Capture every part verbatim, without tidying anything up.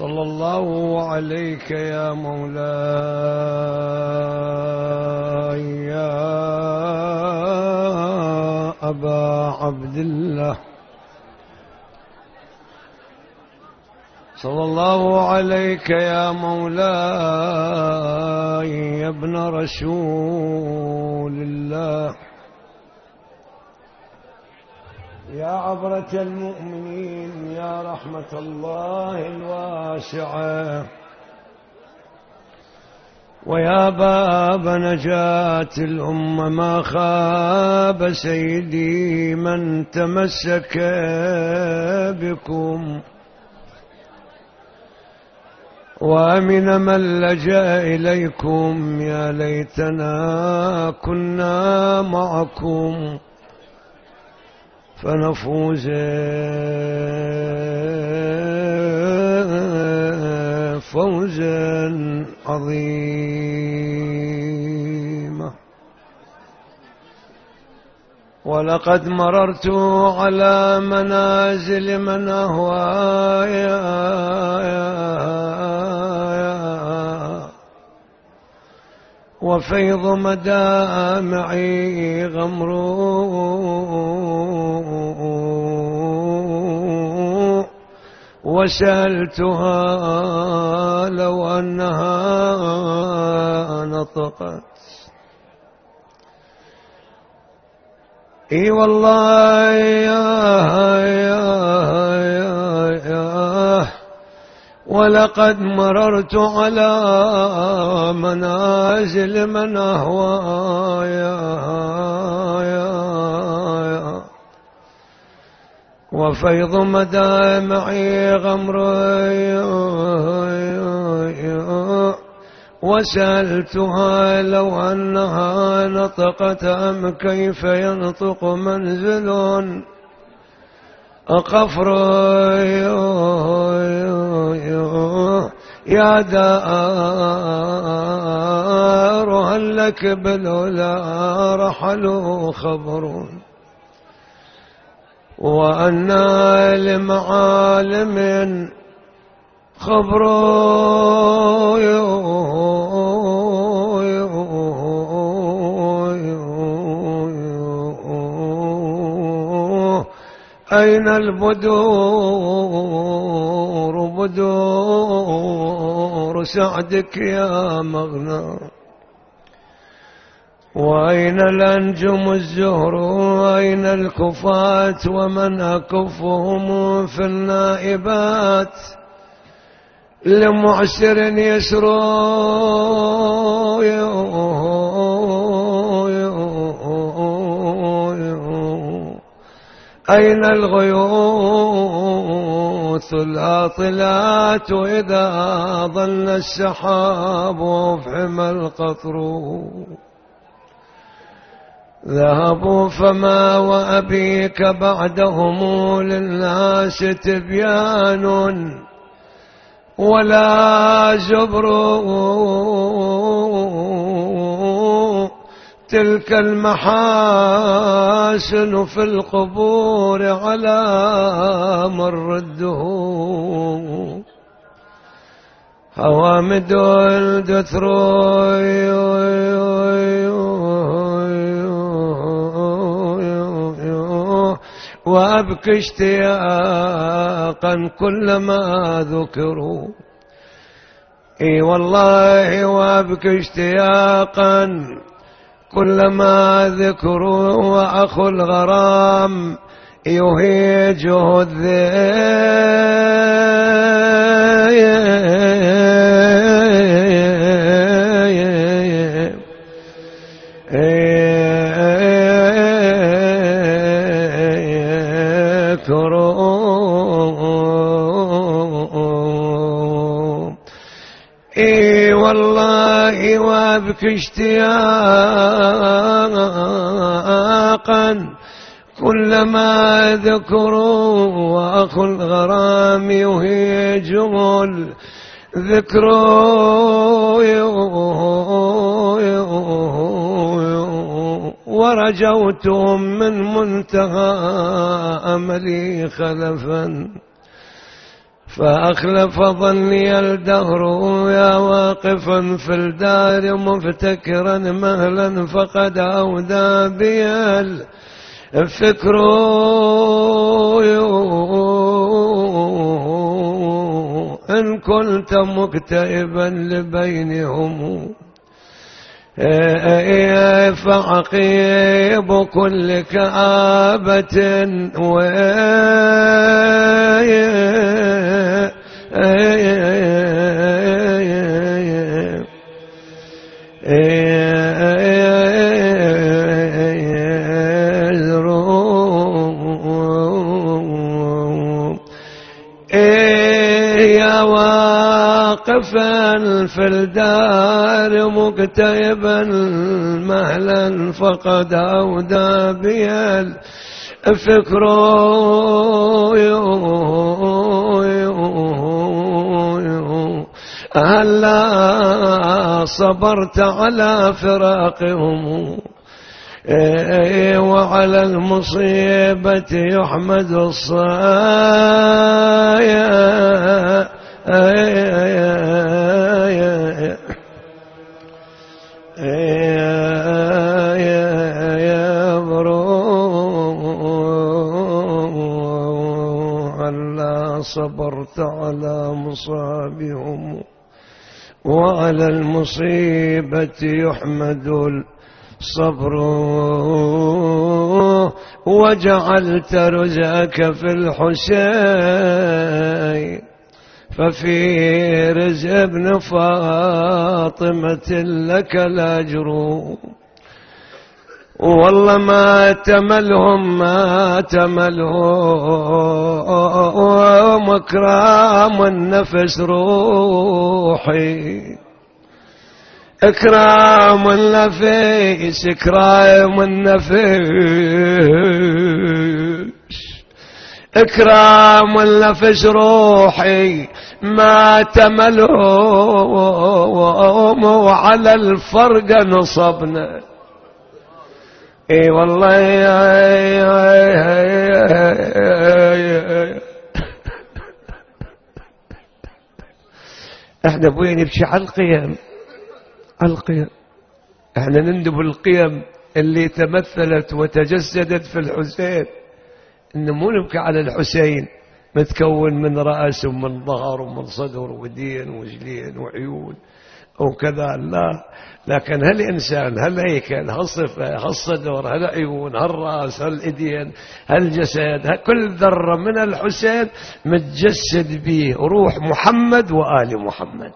صلى الله عليك يا مولاي يا أبا عبد الله، صلى الله عليك يا مولاي يا ابن رسول الله، يا عبرة المؤمنين، يا رحمة الله الواسعة، ويا باب نجاة الأمة. ما خاب سيدي من تمسك بكم، وأمن من لجأ إليكم. يا ليتنا كنا معكم فنفوز فوزا عظيما. ولقد مررت على منازل من أهوايا وفيض مدامعي غمر، وسألتها لو أنها نطقت. اي والله يا يا يا يا ولقد مررت على منازل من أهوايا وفيض مدامعي غمر، وسألتها لو أنها نطقت أم كيف ينطق منزل قفر. يا دار هل لك بالعلا رحلوا خبر، وأنا لمعالم خبر. أين البدور بدور سعدك يا مغنى، وأين الأنجم الزهر، وأين الكفاة ومن أكفهم في النائبات لمعسر يسرو. أين الغيوث العاطلات إذا ظل السحاب وفحم القطر. ذهبوا فما وأبيك بعدهم للناس تبيان ولا زبر. تلك المحاسن في القبور على مر الدهور. هوامد الدثر وأبكي اشتياقا كلما ذكروا. اي والله وأبكي اشتياقا كلما ذكروا. وأخو الغرام يهيجه الذئب. اي والله وابكي اشتياقا كلما ذكروا. واخو الغرام يهيجه الذكر. ورجوتهم من منتهى أملي خلفا فأخلف ظني الدهر يا واقفا في الدار مفتكرا مهلا فقد أودى بي الفكر إن كنت مكتئبا لبينهم فعقيب كل كآبة و يا واقفا في الدار مكتئبا مهلا فقد أودى بي الفكر هلا صبرت على فراقهم وعلى المصيبة يحمد الصايا هلا صبرت على مصابهم وعلى المصيبة يحمد الصبر وجعلت رزقك في الحسين ففي رزق ابن فاطمة لك الأجر والله ما تملهم ما تملهم اكرام النفس روحي اكرام النفس اكرام النفس اكرام النفس روحي ما تملهم وعلى الفرق نصبنا اي والله يا يا يا احنا بوين نمشي على القيم القيم احنا نندب القيم اللي تمثلت وتجسدت في الحسين إن مو نبكي على الحسين متكون من رأس ومن ظهر ومن صدر ودين وجلين وعيون وكذا لا، لكن هالإنسان هالهيكل هالصفة هالصدر هالعيون هالرأس هالإيدين هالجسد كل ذرة من الحسين متجسد به روح محمد وآل محمد،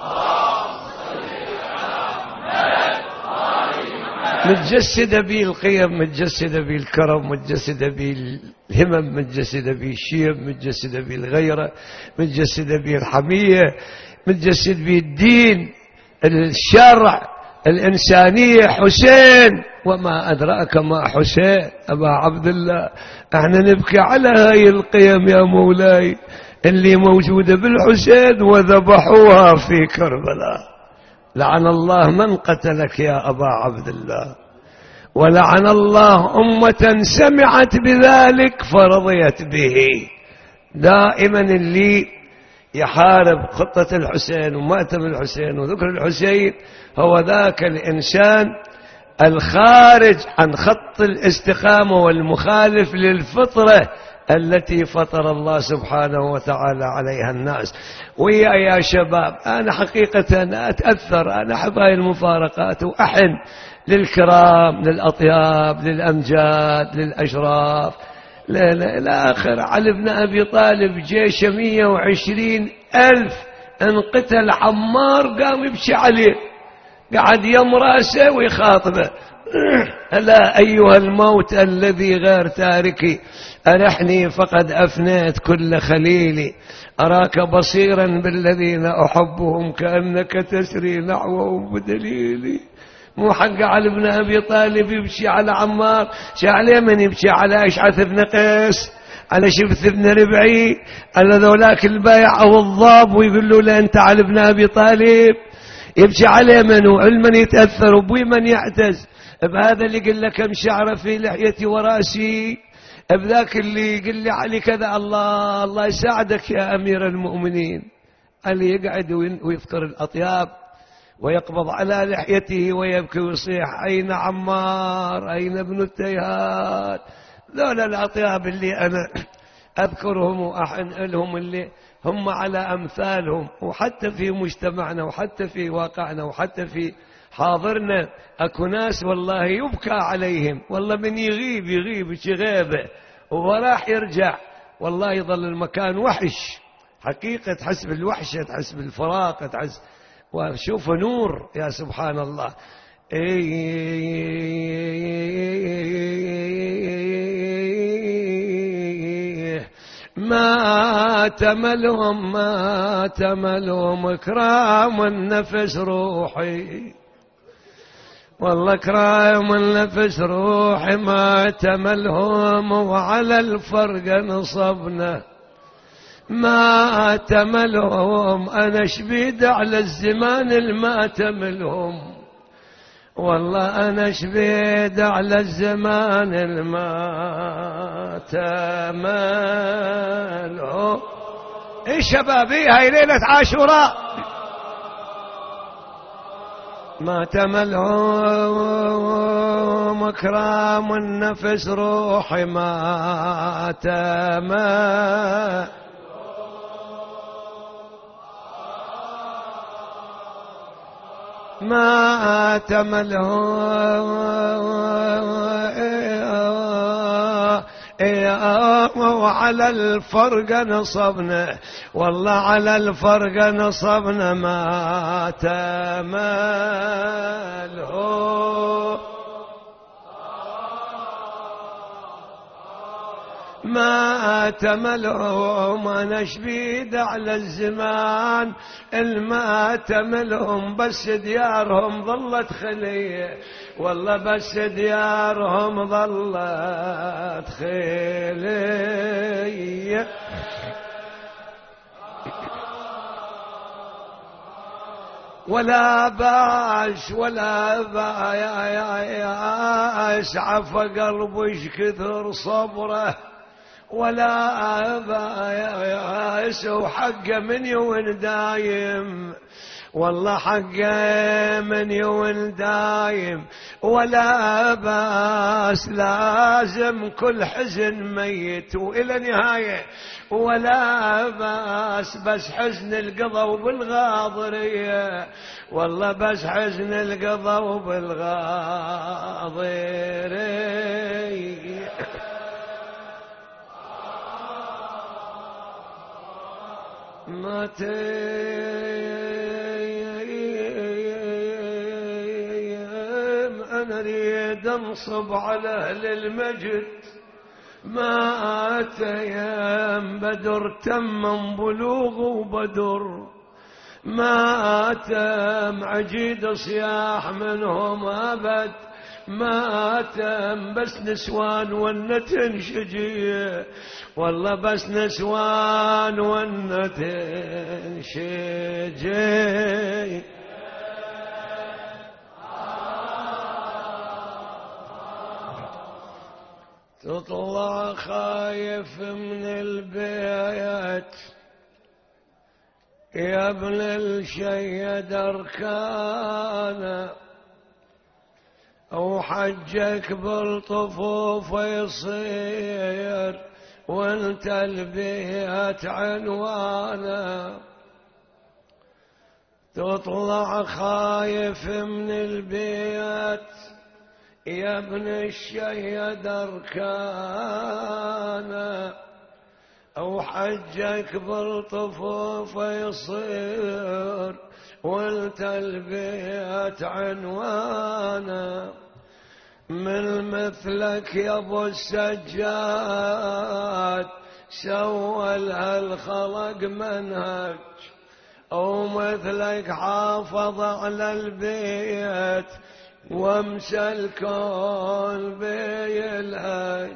متجسدة به القيم، متجسدة به الكرم، متجسدة به الهمم، متجسدة به الشيم، متجسدة به الغيرة، متجسدة به الحمية، متجسد به الدين الشرع الإنسانية. حسين وما أدراك ما حسين أبا عبد الله. احنا نبكي على هاي القيم يا مولاي اللي موجودة بالحسين وذبحوها في كربلاء. لعن الله من قتلك يا أبا عبد الله، ولعن الله أمة سمعت بذلك فرضيت به. دائما اللي يحارب خطة الحسين ومأتم الحسين وذكر الحسين هو ذاك الإنسان الخارج عن خط الاستقامة والمخالف للفطرة التي فطر الله سبحانه وتعالى عليها الناس. ويا يا شباب أنا حقيقة أتأثر، أنا أحب هاي المفارقات وأحن للكرام للأطياب للأمجاد للأشراف للآخر. علي بن أبي طالب جيش مية وعشرين ألف انقتل عمار قام يبكي عليه، قعد يم راسه ويخاطبه: ألا أيها الموت الذي غير تاركي أرحني فقد أفنيت كل خليلي، أراك بصيرا بالذين أحبهم كأنك تسري نحوهم بدليلي. مو حق علي بن أبي طالب يبكي على عمار، شعلي من يبكي على أشعث بن قيس، على شبث بن ربعي، على ذولاك البايع أو الضاب، ويقول له لا أنت علي بن أبي طالب. يبكي عليه من وعلما يتأثر وبوي من يعتز بهذا اللي قل لك كم شعر في لحيتي وراسي، بذاك اللي يقول لي علي كذا، الله الله يساعدك يا أمير المؤمنين. اللي يقعد ويفطر الأطياب ويقبض على لحيته ويبكي ويصيح أين عمار أين ابن التيهان. ذولا الأطياب اللي أنا أذكرهم وأحن لهم، اللي هم على أمثالهم، وحتى في مجتمعنا وحتى في واقعنا وحتى في حاضرنا أكو ناس والله يبكى عليهم، والله من يغيب يغيب غيبة وراح يرجع والله يظل المكان وحش حقيقة، تحس بالوحشة، تحس بالفراق، تحس وشوف نور يا سبحان الله. ما تملهم ما تملهم كرام النفس روحي، والله كرام النفس روحي ما تملهم، وعلى الفرق نصبنا ما تملهم. أنا شبيد على الزمان الما تملهم، والله أنا شبيد على الزمان الما تملهم. إيه شبابي هاي ليلة عاشوراء. ما تملهم كرام النفس روحي ما تمل، ما تملهم وعلى الفرق نصبنا، والله على الفرق نصبنا ما تملهم، ما تملهم. أنا شبيد على الزمان الما تملهم، بس ديارهم ظلت خلية، والله بس ديارهم ظلت خلية. ولا باش ولا بايس عفى قلبش كثر صبره، ولا بايس وحقه من يوم دايم، والله حقه من يوم دايم. ولا باس لازم كل حزن ميت وإلى نهاية، ولا باس بس حزن القضا وبالغاضرية، والله بس حزن القضا وبالغاضرية. ما تيم أنا أريد أنصب على أهل المجد، ما تيم بدر تم بلوغ وبدر، ما تم عجيد صياح منهم أبد، ما تم بس نسوان والنتن شجية، والله بس نسوان والنتن شجية. تطلع خايف من البيت يا ابن الشيد أركانا، وحجك بالطفوف يصير وانت البيت عنوانا. تطلع خايف من البيت يا ابن الشيد أركانا، وحجك بالطفوف يصير وانت البيت عنوانا. من مثلك يا ابو السجاد سوى لها الخلق منهج، ومثلك حافظ على البيت وامسى الكون بيلهج.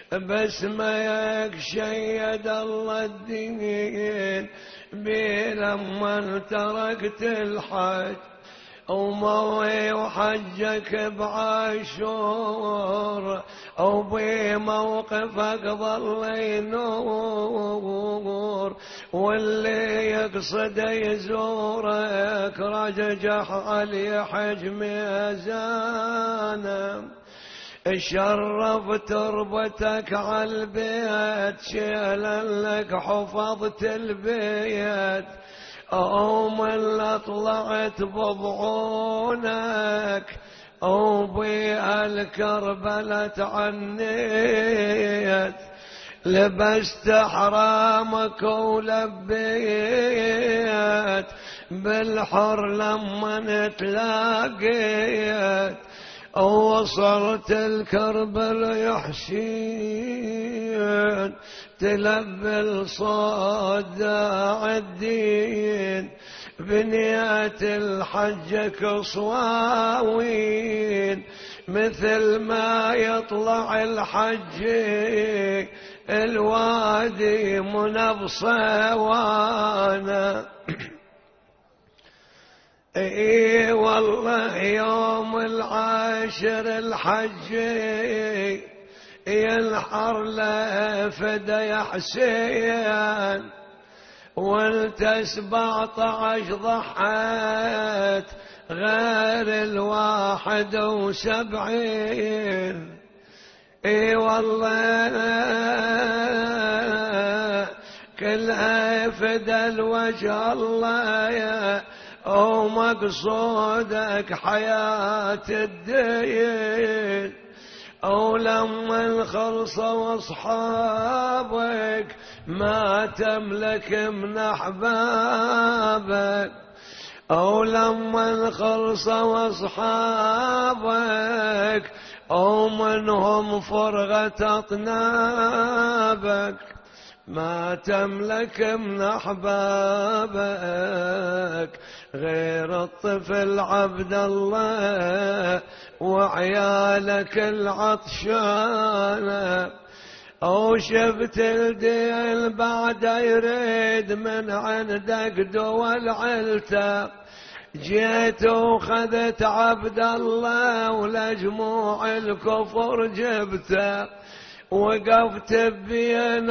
باسمك شيد الله الدين بي لما تركت الحج وموي وحجك بعاشور أو بموقفك ظل ينور واللي يقصد يزورك رججح علي حج ميزانه شرف تربتك عالبيت شيلا لك حفظت البيت أو من طلعت بضعونك أو بالكربلة تعنيت لبست حرامك ولبيت بالحر لما تلاقيت وصلت الكربل يحسين تلبي الصاد الدين بنيات الحجك صواوين مثل ما يطلع الحج الوادي منبصة وانا اي والله يوم العاشر الحج ينحر له فدا يا حسين وانت سبعة عشر ضحت غير الواحد وسبعين اي والله كلها فدا الوجه الله يا أو مقصودك حياة الدين أو لما خلصوا أصحابك ما تملك من أحبابك أو لما خلصوا أصحابك أو منهم فرغة أطنابك ما تملك من أحبابك غير الطفل عبد الله وعيالك العطشانة أو شفت الدين بعد يريد من عندك دول علته جيت وخذت عبد الله ولجموع الكفر جبته وقفت بين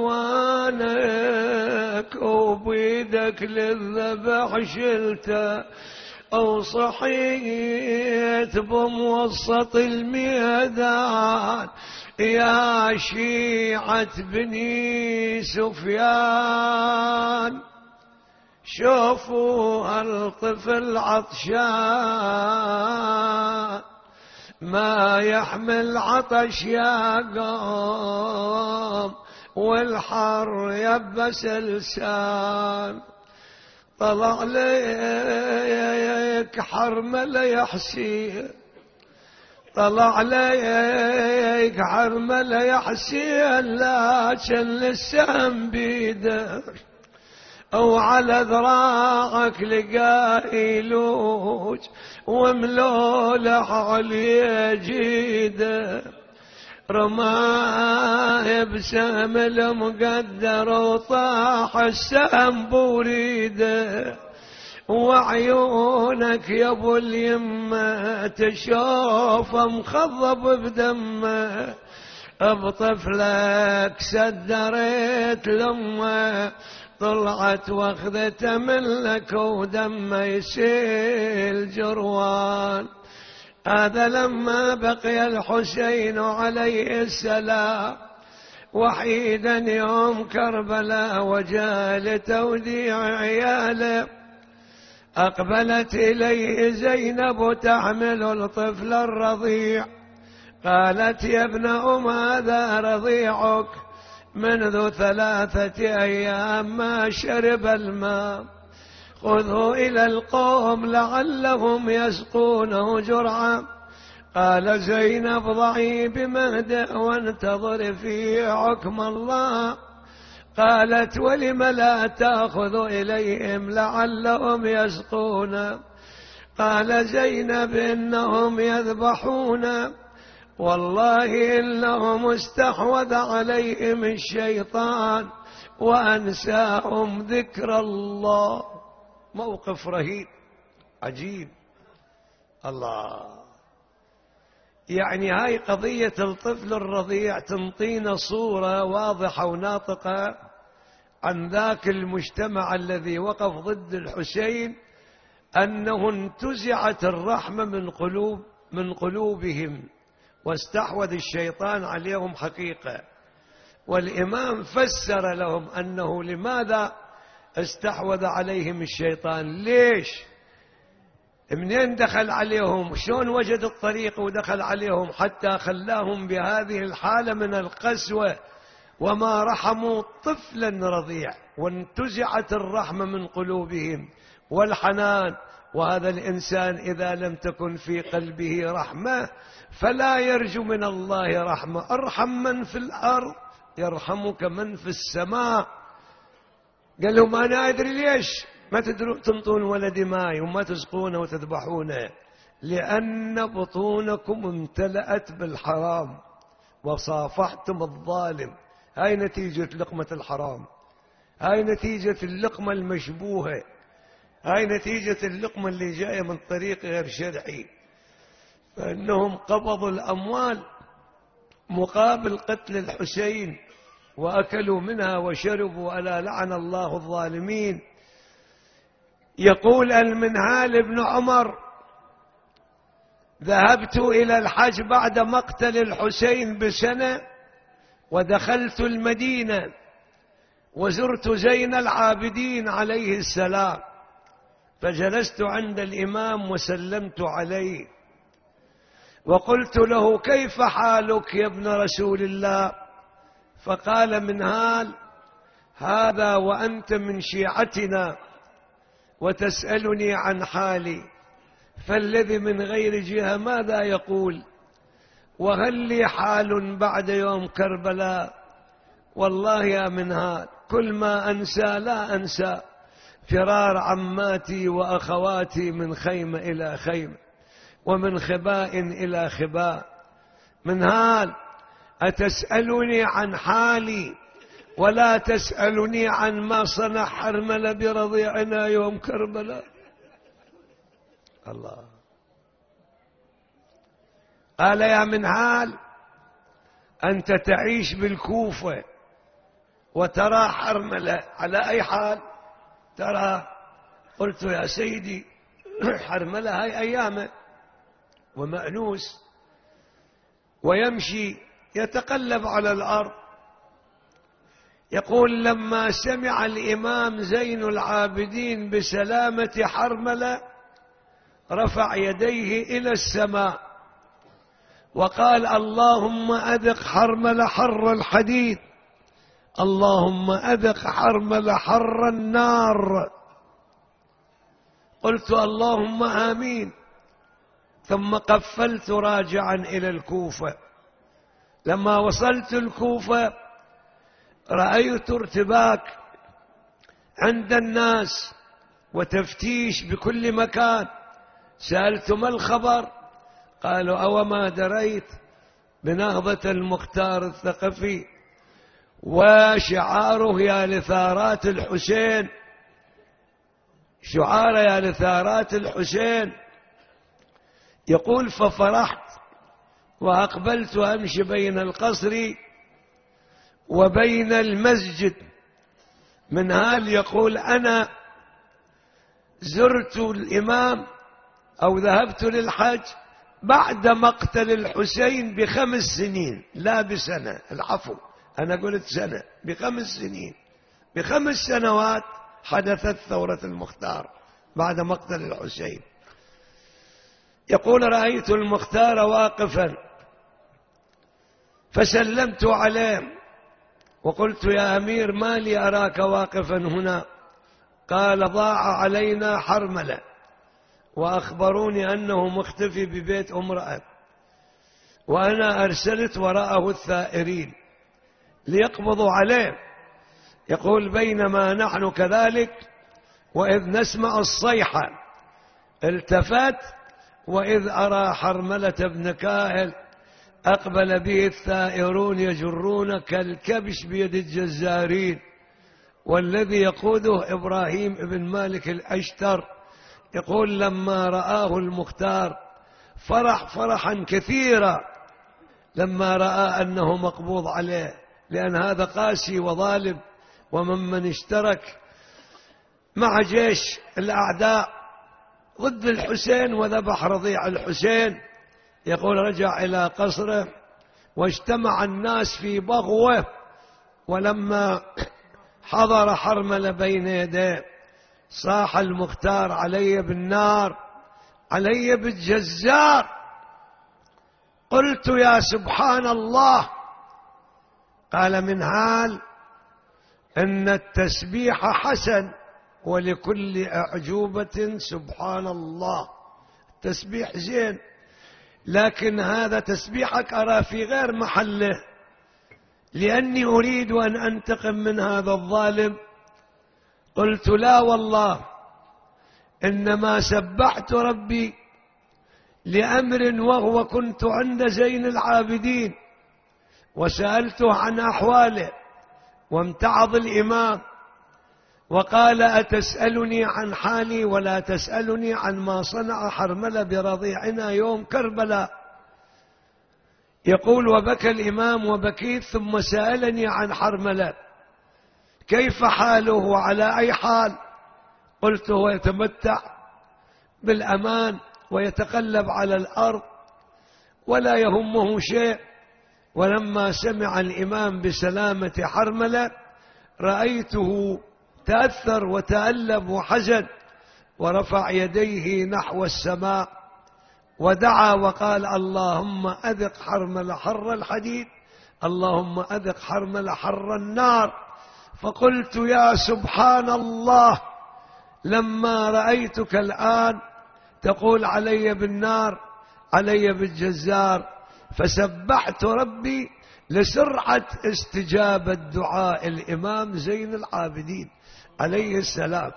عدوانك وبيدك للذبح شلته أو صحيت بموسط الميدان يا شيعة بني سفيان شوفوا الطفل عطشان ما يحمل عطش يا قوم والحر يبس لسان طلع ليك حرمل يا حسين طلع ليك حرمل يا حسين لكن لسان بيدك أو على ذراعك لقايلوج وملولح عليه جيده رماه بسهم المقدر وطاح السهم بوريده وعيونك يا ابو اليمه تشوف مخضب بدمه بطفلك سدريت لمه طلعت واخذته منك ودمه يسيل جروان هذا لما بقي الحسين عليه السلام وحيدا يوم كربلاء وجاء لتوديع عياله أقبلت إليه زينب تحمل الطفل الرضيع قالت يا ابن أم هذا رضيعك منذ ثلاثة أيام ما شرب الماء خذه إلى القوم لعلهم يسقونه جرعا قال زينب ضعي بمهده وانتظر في حكم الله قالت ولم لا تأخذ إليهم لعلهم يسقون قال زينب إنهم يذبحون والله إنهم استحوذ عليهم الشيطان وأنساهم ذكر الله. موقف رهيب عجيب. الله، يعني هاي قضية الطفل الرضيع تنطينا صورة واضحة وناطقة عن ذاك المجتمع الذي وقف ضد الحسين، أنه انتزعت الرحمة من قلوب من قلوبهم واستحوذ الشيطان عليهم حقيقة. والإمام فسر لهم أنه لماذا استحوذ عليهم الشيطان، ليش، منين دخل عليهم، شلون وجد الطريق ودخل عليهم حتى خلاهم بهذه الحالة من القسوة، وما رحموا طفلا رضيع، وانتزعت الرحمة من قلوبهم والحنان. وهذا الإنسان إذا لم تكن في قلبه رحمة فلا يرجو من الله رحمة. ارحم من في الأرض يرحمك من في السماء. قال لهم أنا أدري ليش ما تدرون تنطون ولدي ماي وما تسقونه وتذبحونه، لأن بطونكم امتلأت بالحرام وصافحتم الظالم. هاي نتيجة لقمة الحرام، هاي نتيجة اللقمة المشبوهة، هاي نتيجة اللقمة اللي جاية من طريق غير شرعي. فإنهم قبضوا الأموال مقابل قتل الحسين وأكلوا منها وشربوا، ألا لعن الله الظالمين. يقول المنهال بن عمر: ذهبت إلى الحج بعد مقتل الحسين بسنة، ودخلت المدينة وزرت زين العابدين عليه السلام، فجلست عند الإمام وسلمت عليه وقلت له: كيف حالك يا ابن رسول الله؟ فقال منهال: هذا وأنت من شيعتنا وتسألني عن حالي، فالذي من غير جهة ماذا يقول؟ وهل لي حال بعد يوم كربلاء؟ والله يا منهال كل ما أنسى لا أنسى فرار عماتي وأخواتي من خيمة إلى خيمة ومن خباء إلى خباء. منهال أتسألني عن حالي ولا تسألني عن ما صنع حرملة برضيعنا يوم كربلاء؟ الله. قال: يا منهال أنت تعيش بالكوفة وترى حرملة على أي حال ترى؟ قلت: يا سيدي حرملة هاي أيامه ومأنوس ويمشي يتقلب على الأرض. يقول: لما سمع الإمام زين العابدين بسلامة حرملة رفع يديه إلى السماء وقال: اللهم أذق حرملة حر الحديد، اللهم أذق حرملة حر النار. قلت: اللهم آمين. ثم قفلت راجعا إلى الكوفة. لما وصلت الكوفة رأيت ارتباك عند الناس وتفتيش بكل مكان. سألت: ما الخبر؟ قالوا: أو ما دريت بنهضة المختار الثقفي وشعاره يا لثارات الحسين، شعار يا لثارات الحسين. يقول: ففرحت وأقبلت أمشي بين القصر وبين المسجد. منهال يقول: أنا زرت الإمام أو ذهبت للحج بعد مقتل الحسين بخمس سنين، لا بسنة، العفو أنا قلت سنة، بخمس سنين. بخمس سنوات حدثت ثورة المختار بعد مقتل الحسين. يقول: رأيت المختار واقفا فسلمت عليه وقلت: يا أمير ما لي أراك واقفا هنا؟ قال: ضاع علينا حرملة وأخبروني أنه مختفي ببيت امرأة، وأنا أرسلت وراءه الثائرين ليقبضوا عليه. يقول: بينما نحن كذلك وإذ نسمع الصيحة التفت وإذ أرى حرملة بن كاهل أقبل به الثائرون يجرون كالكبش بيد الجزارين، والذي يقوده إبراهيم بن مالك الأشتر يقول لما رآه المختار فرح فرحا كثيرا لما رأى أنه مقبوض عليه، لأن هذا قاسي وظالم، ومن من اشترك مع جيش الأعداء ضد الحسين وذبح رضيع الحسين. يقول رجع إلى قصره واجتمع الناس في بغوة، ولما حضر حرمل بين يديه صاح المختار علي بالنار، علي بالجزار. قلت يا سبحان الله. قال من حال إن التسبيح حسن ولكل أعجوبة سبحان الله. التسبيح زين، لكن هذا تسبيحك أرى في غير محله، لأني أريد أن أنتقم من هذا الظالم. قلت لا والله، إنما سبحت ربي لأمر، وهو كنت عند زين العابدين وسألته عن أحواله، وامتعض الإمام وقال أتسألني عن حالي ولا تسألني عن ما صنع حرملة برضيعنا يوم كربلاء. يقول وبكى الإمام وبكيت، ثم سألني عن حرملة كيف حاله على أي حال. قلت هو يتمتع بالأمان ويتقلب على الأرض ولا يهمه شيء. ولما سمع الإمام بسلامة حرملة رأيته تأثر وتألم وحزن، ورفع يديه نحو السماء ودعا وقال اللهم أذق حرمل حر الحديد، اللهم أذق حرمل حر النار. فقلت يا سبحان الله، لما رأيتك الآن تقول علي بالنار علي بالجزار، فسبحت ربي لسرعة استجابة دعاء الإمام زين العابدين عليه السلام.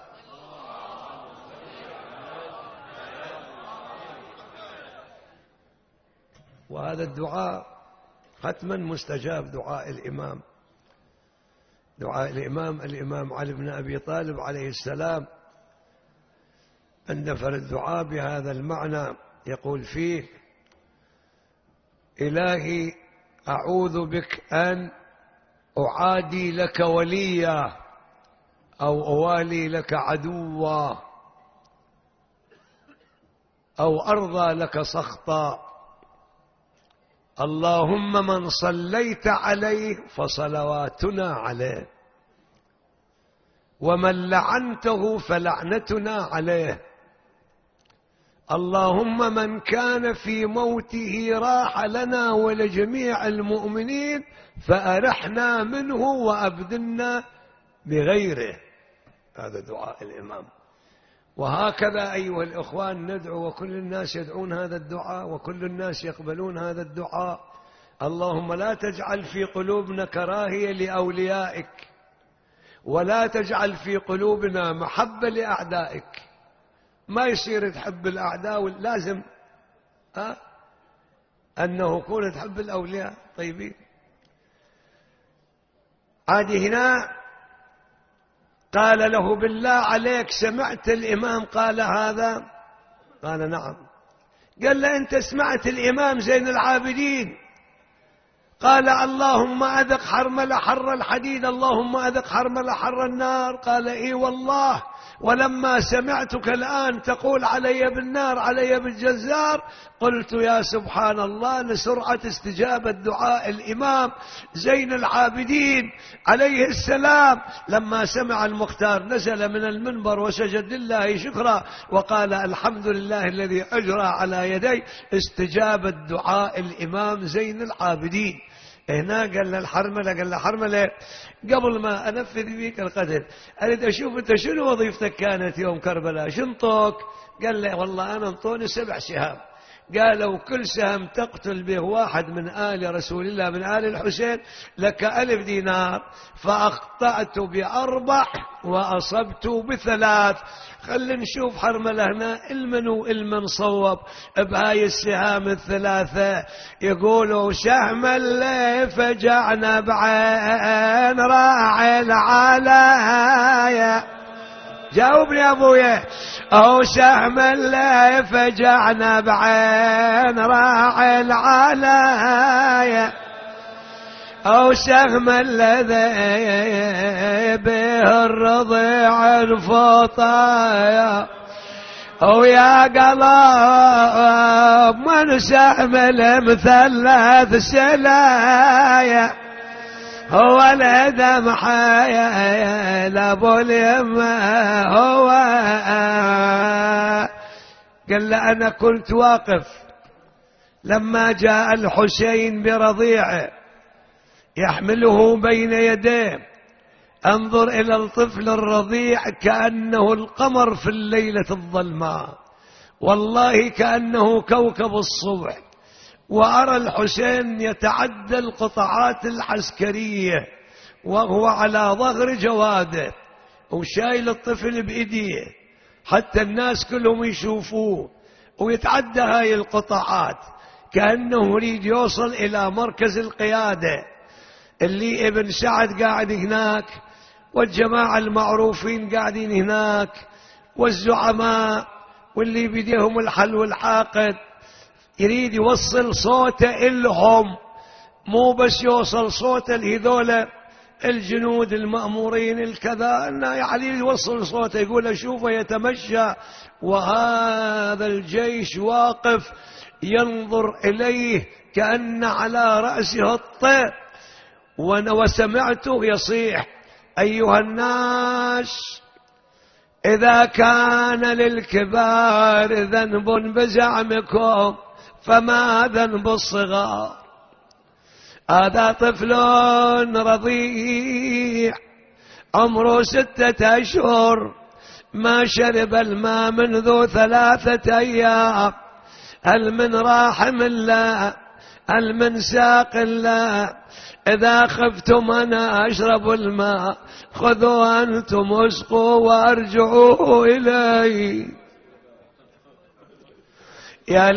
وهذا الدعاء حتما مستجاب، دعاء الإمام، دعاء الإمام الإمام علي بن أبي طالب عليه السلام أندفر الدعاء بهذا المعنى، يقول فيه إلهي أعوذ بك أن أعادي لك وليا أو أوالي لك عدوا أو أرضى لك سخطا. اللهم من صليت عليه فصلواتنا عليه، ومن لعنته فلعنتنا عليه. اللهم من كان في موته راح لنا ولجميع المؤمنين فأرحنا منه وأبدلنا بغيره. هذا دعاء الإمام. وهكذا أيها الإخوان ندعو، وكل الناس يدعون هذا الدعاء، وكل الناس يقبلون هذا الدعاء. اللهم لا تجعل في قلوبنا كراهية لأوليائك، ولا تجعل في قلوبنا محبة لأعدائك. ما يصير تحب الأعداء، لازم أه؟ أنه يكون تحب الأولياء طيبين. عادي هنا قال له بالله عليك سمعت الإمام قال هذا؟ قال نعم. قال له أنت سمعت الإمام زين العابدين قال اللهم أذق حرمل حر الحديد، اللهم أذق حرمل حر النار؟ قال إي والله، ولما سمعتك الآن تقول علي بالنار علي بالجزار قلت يا سبحان الله لسرعة استجابة دعاء الإمام زين العابدين عليه السلام. لما سمع المختار نزل من المنبر وسجد لله شكرا وقال الحمد لله الذي أجرى على يدي استجابة دعاء الإمام زين العابدين. هنا قال له الحرملة، قال له حرملة قبل ما أنفذ بيك القتل أريد أشوف أنت شنو وظيفتك كانت يوم كربلاء، شنطوك؟ قال له والله أنا انطوني سبع سهام قالوا كل سهم تقتل به واحد من آل رسول الله من آل الحسين لك ألف دينار، فأخطأت بأربع وأصبت بثلاث. خلينا نشوف حرملة هنا المن والمن صوب بهاي السهام الثلاثة. يقولوا سهم اللي فجعنا بعين راعي العلايا، جاوبني يا ابويا. او سهم اللي فجعنا بعين راعي العلايا، او سهم الذي به الرضيع الفطايا، او يا قلب من سهم المثلث سلايا، هو الهدم حيا لابو اليمه هو. قال له أنا كنت واقف لما جاء الحسين برضيعه يحمله بين يديه، انظر إلى الطفل الرضيع كأنه القمر في الليلة الظلماء، والله كأنه كوكب الصبح. وأرى الحسين يتعدى القطاعات العسكرية وهو على ظهر جواده وشايل الطفل بإيديه حتى الناس كلهم يشوفوه، ويتعدى هاي القطاعات كأنه يريد يوصل إلى مركز القيادة اللي ابن سعد قاعد هناك، والجماعة المعروفين قاعدين هناك، والزعماء واللي بيديهم الحل والعاقد. يريد يوصل صوته إلهم، مو بس يوصل صوته لهذول الجنود المأمورين الكذا، انه يعني يوصل صوته يقول اشوفه يتمشى وهذا الجيش واقف ينظر إليه كأن على رأسه الطير. وسمعته يصيح أيها الناس إذا كان للكبار ذنب بزعمكم فما ذنب الصغار. هذا طفل رضيع عمره ستة أشهر ما شرب الماء منذ ثلاثة أيام، هل من راحم الله هل من ساق الله؟ إذا خفتم أنا أشرب الماء خذوا أنتم اسقوا وارجعوا إلي. يا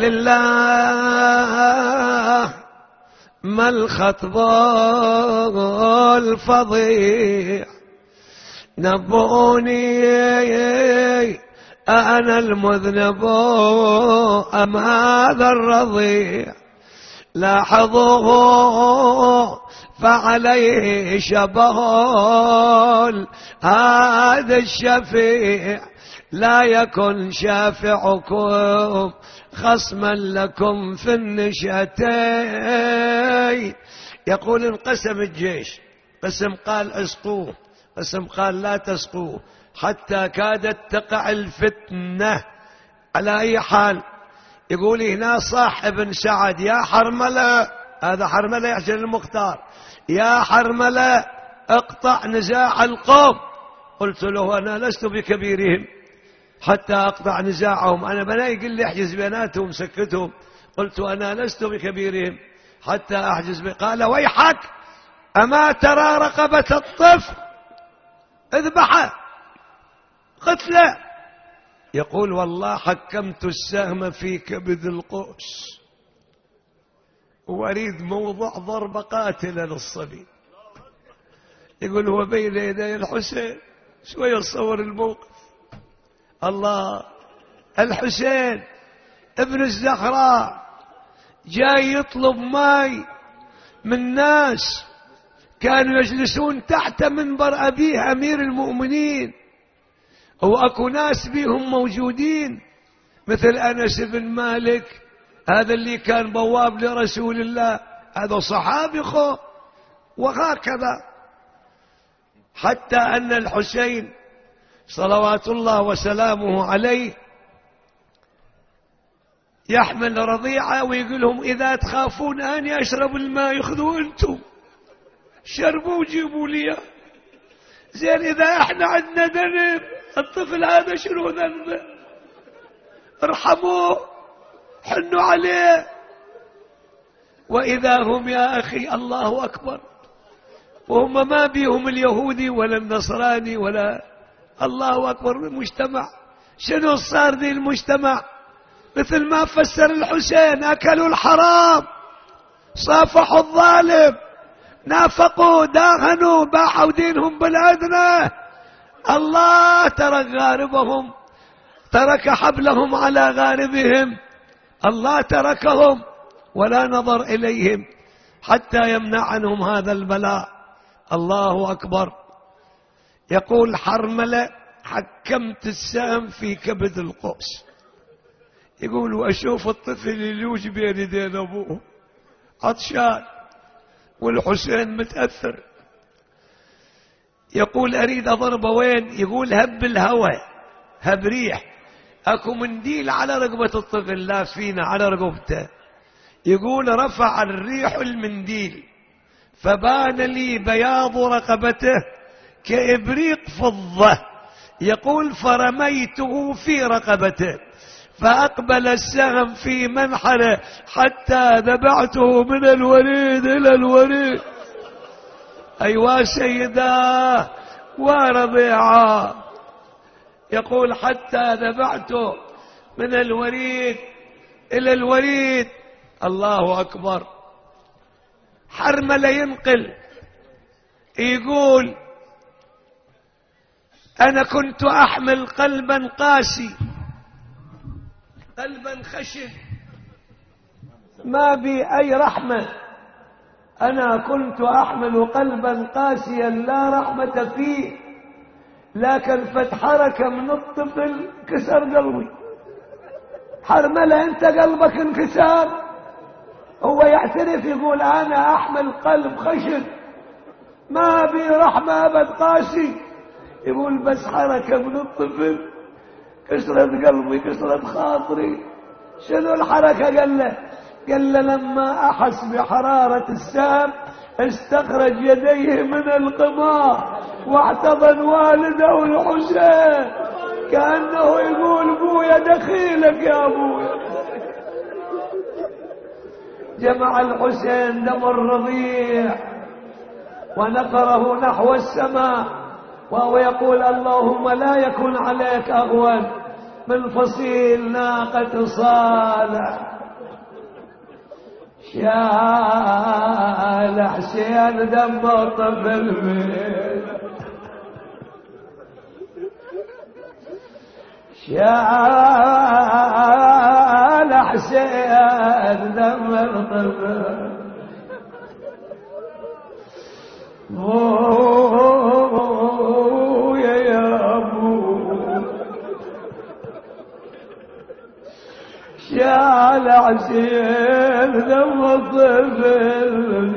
لله ما الخطب الفظيع، نبؤوني أنا المذنب أم هذا الرضيع؟ لاحظوه فعليه شبه هذا الشفيع، لا يكن شافعكم خصما لكم في النشأتين. يقول انقسم الجيش، قسم قال اسقوه، قسم قال لا تسقوه، حتى كادت تقع الفتنة. على أي حال يقول هنا صاح ابن سعد يا حرملة، هذا حرملة يحجر المختار، يا حرملة اقطع نزاع القوم. قلت له أنا لست بكبيرهم حتى أقطع نزاعهم، أنا بلا يقول لي احجز بيناتهم سكتهم. قلت أنا لست بكبيرهم حتى أحجز بي. قال ويحك أما ترى رقبة الطفل اذبحه قتله. يقول والله حكمت السهم في كبد القوس وأريد موضع ضربة قاتلة للصبي. يقول هو بين يدي الحسين، شوية تصور الموقف. الله، الحسين ابن الزهراء جاي يطلب ماي من ناس كانوا يجلسون تحت منبر أبيه أمير المؤمنين، وأكو ناس بيهم موجودين مثل أنس بن مالك، هذا اللي كان بواب لرسول الله، هذا صحابي خو، وهكذا. حتى أن الحسين صلوات الله وسلامه عليه يحمل رضيعة ويقول لهم إذا تخافون أني أشرب الماء خذوا أنتم شربوا وجيبوا لي. زين إذا احنا عندنا ذنب، الطفل هذا شنو ذنبه؟ ارحموه حنوا عليه. وإذا هم يا أخي الله أكبر، وهم ما بيهم اليهودي ولا النصراني ولا، الله أكبر، المجتمع شنو صار ذي المجتمع؟ مثل ما فسر الحسين، أكلوا الحرام، صافحوا الظالم، نافقوا، داهنوا، باعوا دينهم بالأدنى. الله ترك غاربهم، ترك حبلهم على غاربهم، الله تركهم ولا نظر إليهم حتى يمنع عنهم هذا البلاء. الله أكبر. يقول حرملة: حكمت السهم في كبد القوس. يقول وأشوف الطفل يلوج بين يدين أبوه عطشان، والحسين متأثر. يقول أريد أضربه وين؟ يقول هب الهوى، هب ريح. أكو منديل على رقبة الطفل لافينه على رقبته. يقول رفع الريح المنديل فبان لي بياض رقبته كإبريق فضة. يقول فرميته في رقبته فأقبل السهم في منحره حتى ذبعته من الوريد إلى الوريد. أيوا سيداه ورضيعاه. يقول حتى ذبعته من الوريد إلى الوريد. الله أكبر. حرملة ينقل يقول أنا كنت أحمل قلبا قاسي، قلبا خشن ما بي أي رحمة. أنا كنت أحمل قلبا قاسيا لا رحمة فيه، لكن فتحرك من الطفل كسر قلبي. حرملة أنت قلبك انكسار. هو يعترف يقول أنا أحمل قلب خشن ما بي رحمة أبد قاسي. يقول بس حركة من الطفل كسرت قلبي، كسرت خاطري. شنو الحركة؟ قال له قال له لما أحس بحرارة السام استخرج يديه من القمار واحتضن والده الحسين كأنه يقول بويا دخيلك يا بويا. جمع الحسين دم الرضيع ونقره نحو السماء وهو يقول اللهم لا يكن عليك أهون من فصيل ناقة صالح. شال حسين دم الطفل شال حسين دم الطفل مويا يا أبو. شال حسين دم الطفل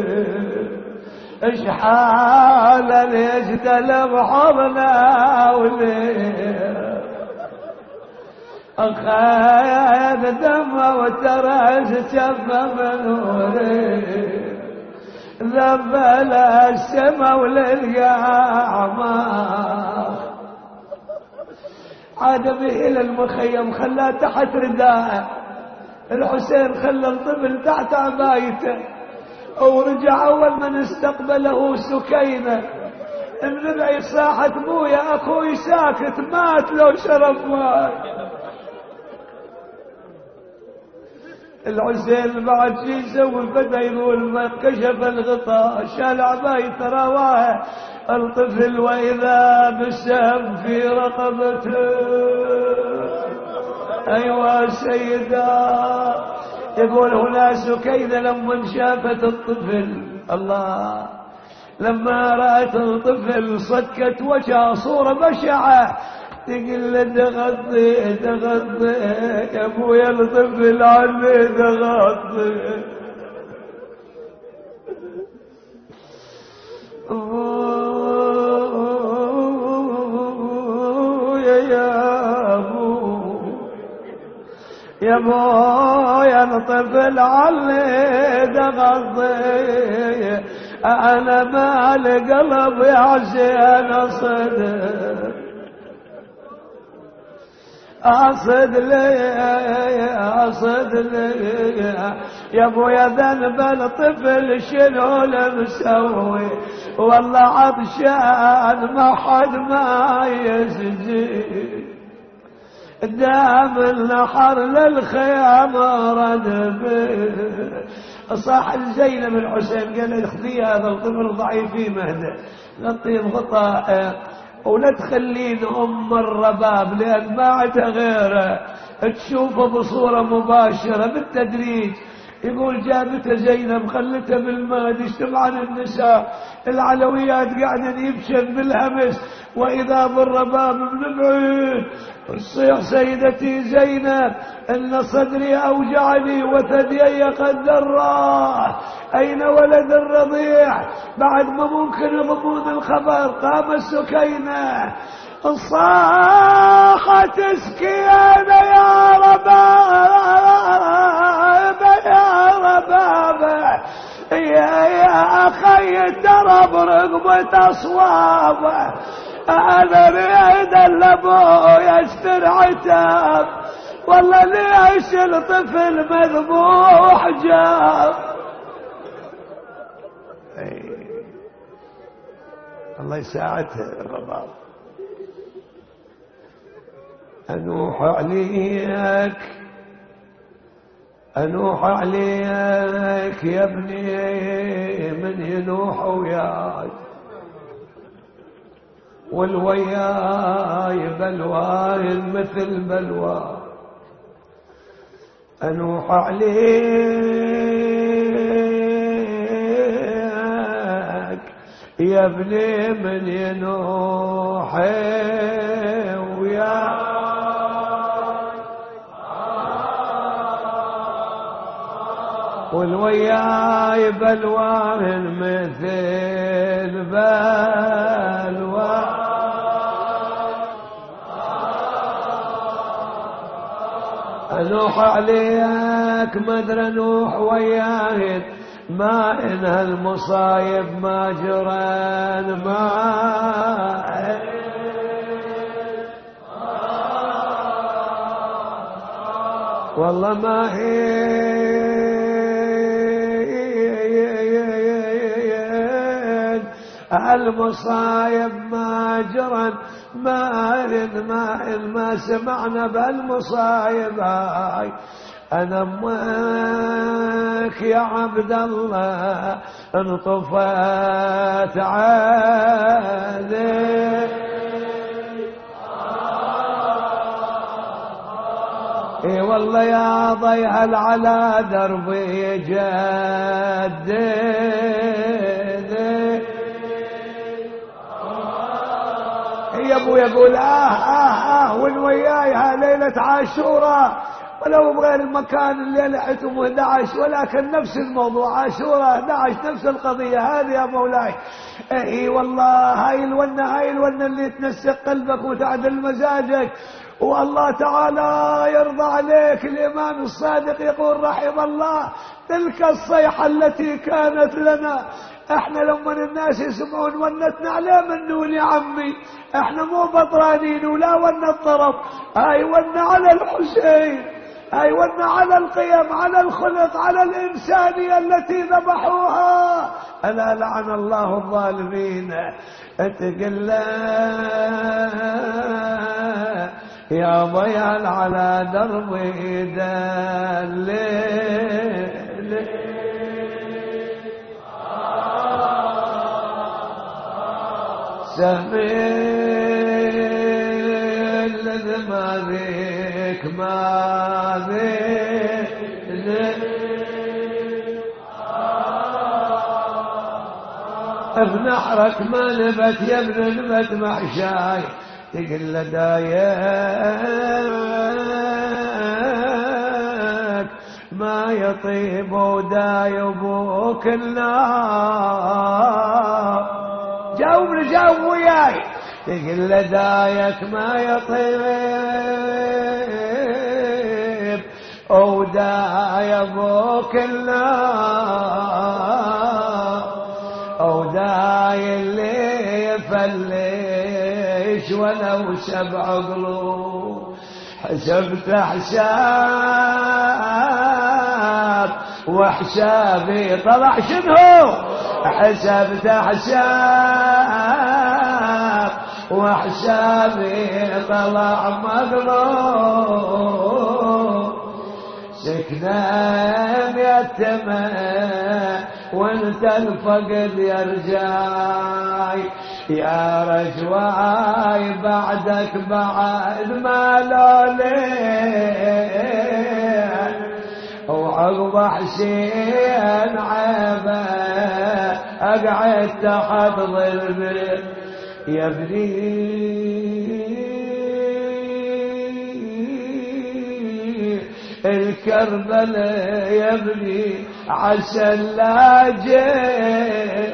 اشحال ليش تلم حضنا وليه أخذ دمه وترس شفه من وريه ذبل السما وللقعمة عاد به إلى المخيم خلاه تحت رداءه. الحسين خلى الطفل تحت عبايته ورجع. أول من استقبله سكينة النبي صاحت بويا أخوي ساكت مات لو شرب مات. الحسين بعد شي يسوي بدا يقول ما كشف الغطاء شال عبايته رواه الطفل وإذا بالسهم في رقبته. أيوا سيدا. يقول هنا سكينة لما شافت الطفل الله لما رأت الطفل صكت وجهها صورة بشعة تقول له تغطي تغطي يا ابويا الطفل عني تغطي. يا ابو يا ابويا الطفل عني تغطي انا مال قلب يا حسين صدق. أصد لي أصد لي يا ابويا ذنب الطفل شنو مسوي والله عطشان ما حد ما يسجي دام النحر للخيام رد به صاح زينب الحسين قال اخذي هذا الطفل ضعيف في مهده نطيه غطاء ولا تخلين ام الرباب لان ما عندها غيره تشوفه بصوره مباشره بالتدريج. يقول جابته زينب خلته بالمهد يجتمع عن النساء العلويات قاعدين يبشر بالهمس واذا بالرباب من بعيد تصيح سيدتي زينب ان صدري اوجعني وثديي قد دراه اين ولد الرضيع بعد ما ممكن يضمون الخبر. قام السكينه صاحت اسكيانه يا رباب يا رباب يا يا اخي الدرب رقبه اصوابه انا اريد الابويا يستر عتاب والله ليش الطفل مذبوح جاب. الله يساعدها الرباب. انوح عليك انوح عليك يا ابني من ينوح وياك والوياي بلواي مثل بلواي. انوح عليك يا ابني من ينوح وياك والوياي بلوان مثل بلوان. انوح عليك مدري انوح وياك ما انها المصايب ما جران ما والله ما هي المصايب ما جرت ما إن ما إن ما سمعنا بالمصايب هاي. أنا أمك يا عبد الله انطفت عليك اي والله يا ضيهل على دربي جدد يا ابو يقول اه اه اه وين وياي ها ليلة عاشوراء ولو بغير المكان اللي لحتم احد عشر ولكن نفس الموضوع عاشوراء احد عشر نفس القضية هذه يا مولاي. اي والله هاي الونة هاي الونة اللي تنسق قلبك وتعدل مزاجك والله تعالى يرضى عليك. الإمام الصادق يقول رحم الله تلك الصيحة التي كانت لنا احنا لما الناس يسمعون ونتنا عليه منون يا عمي احنا مو بطرانين ولا ون الطرف هاي ون على الحسين هاي ون على القيم على الخلق على الإنسانية التي ذبحوها. ألا لعن الله الظالمين. اتقل يا ضيال على دربي دليل سميل ما ذيك ما ذيك بنحرك ما نبت يا ابن نبت محشاي تقل دايك ما يطيب ودايبوك النار. جاوبني جاوب وياي تقل دايك ما يطيب ودايبوك النار وداي اللي يفلش ولو سبع قلوب حسبت حساب وحسابي طلع شنو حسبت حساب وحسابي طلع مغلوب سكنان يتمى وانت الفقد يرجاي يا رجواي بعدك بعد ما لولي وعقب حسين عيبه اقعد تحت ظل يا ابني الكربلاء يا ابني عسى اللاجئ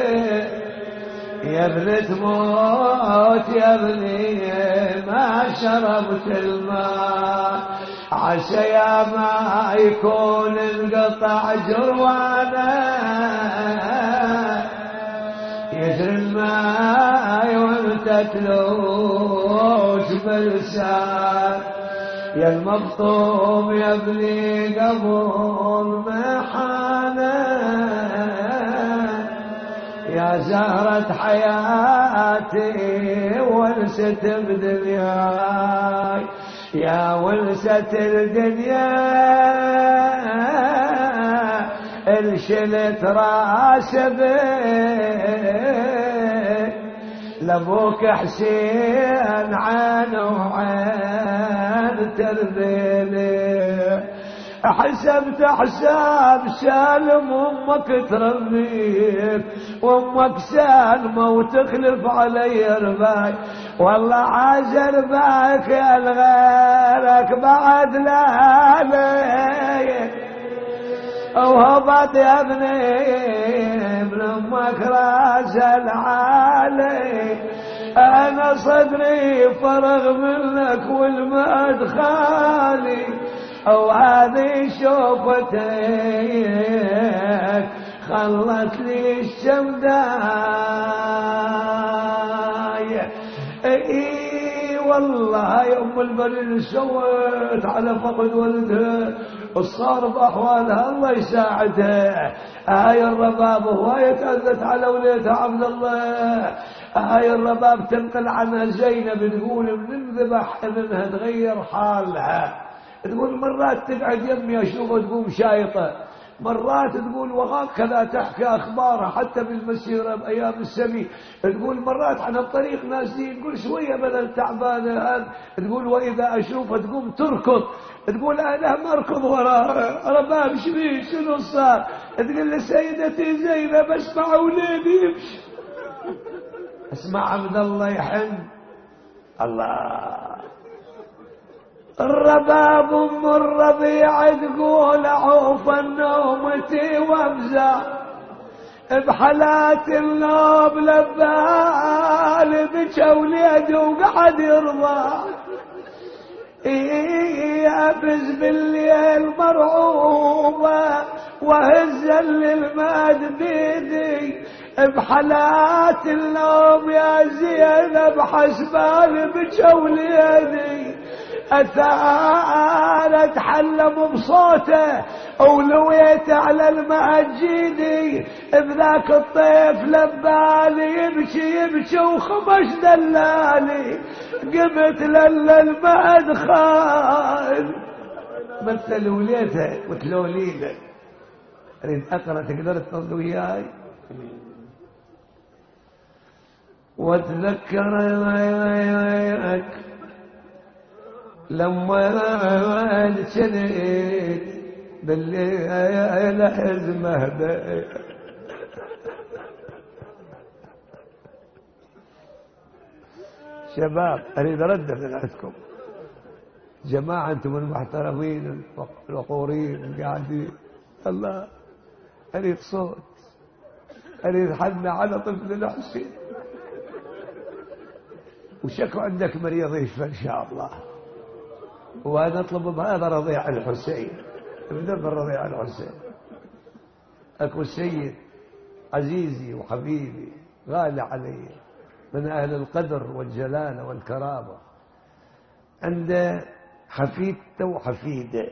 يا ابني تموت يا ابني ما شربت الماء عسى يا ما يكون انقطع جروانا يجري الماء وانت تلوش بلسان يا المبطوم يا ابني قبول محانا يا زهرة حياتي ونست بدنياي يا ونست الدنيا الشلت راسبك لابوك حسين عين وعين تربيني حسبت حساب سالم امك تربيك وامك سالمه وتخلف علي رباي والله عاز رباك يا الغيرك بعد لالي وهبط يا ابني ابن امك راس العالي انا صدري فرغ منك والمأد خالي او هذه شوفتك خلت لي الشمداية اي والله يا ام البريد سوت على فقد ولدها الصار باحوالها الله يساعدها هاي الرباب هواية تأذت على وليتها عبد الله هاي الرباب تنقل عنها زينب تقول بنذبح منها تغير حالها تقول مرات تقعد يمي اشوفها تقوم شايطه مرات تقول وهكذا تحكي اخبارها حتى بالمسيره بايام السبي تقول مرات على الطريق نازلين تقول شويه بدل تعبانه تقول واذا اشوفها تقوم تركض تقول انا ما اركض وراها رباب شبيه شنو صار تقول لي سيدتي زينب اسمع وليدي يمشي اسمع عبد الله يحن الله الرباب ام الربيع تقول عوف النومتي وابزع بحالات النوم لبال بكى وليدي وقعد يرضى ابز بالليل مرعوبه وهز للماد بيدي بحالات النوم يا زينب حسبان بكى وليدي أثارت حلم بصوته ولويت على المأجيدي بذاك الطيف لبالي يمشي يمشي وخمش دلالي قمت للا المأد خال مثل وليتها وتلولينا اريد اقرا تقدر تنظر وياي واتذكر لما انشنيت بالليل حزمه شباب اريد ارد من عندكم جماعه انتم المحترمين الوقورين قاعدين الله اريد صوت اريد حنا على طفل الحسين وشكو عندك مريض يشفى ان شاء الله وانا اطلب بهذا رضيع الحسين بذنب رضيع الحسين اكو السيد عزيزي وحبيبي غالي علي من اهل القدر والجلاله والكرامه عنده حفيدته وحفيده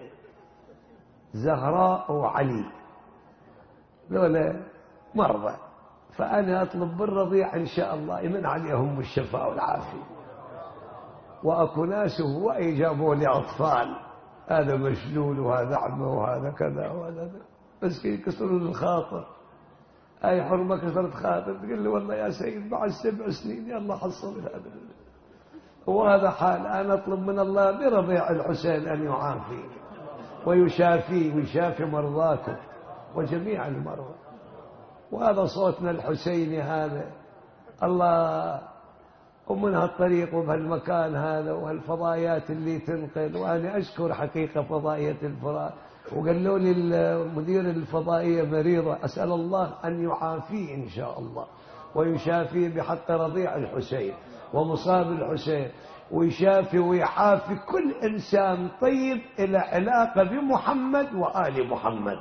زهراء وعلي ذولا مرضى، فأنا أطلب بالرضيع إن شاء الله يمن عليهم الشفاء والعافية. وأكو ناس هو يجابوا لي أطفال، هذا مشلول وهذا عمه وهذا كذا وهذا، بس يكسرون الخاطر. أي حرمة كسرت خاطر، تقول له والله يا سيد بعد سبع سنين يلا حصل هذا. وهذا حال أنا أطلب من الله برضيع الحسين أن يعافي ويشافي ويشافي مرضاكم وجميع المرضى. وهذا صوتنا الحسيني هذا الله، ومن هالطريق وبهالمكان هذا وهالفضائيات اللي تنقل. وأنا أشكر حقيقة فضائية الفراق، وقالوا لي المدير الفضائية مريضة، أسأل الله أن يعافيه إن شاء الله ويشافيه بحق رضيع الحسين ومصاب الحسين، ويشافي ويحافي كل إنسان طيب إلى علاقة بمحمد وآل محمد.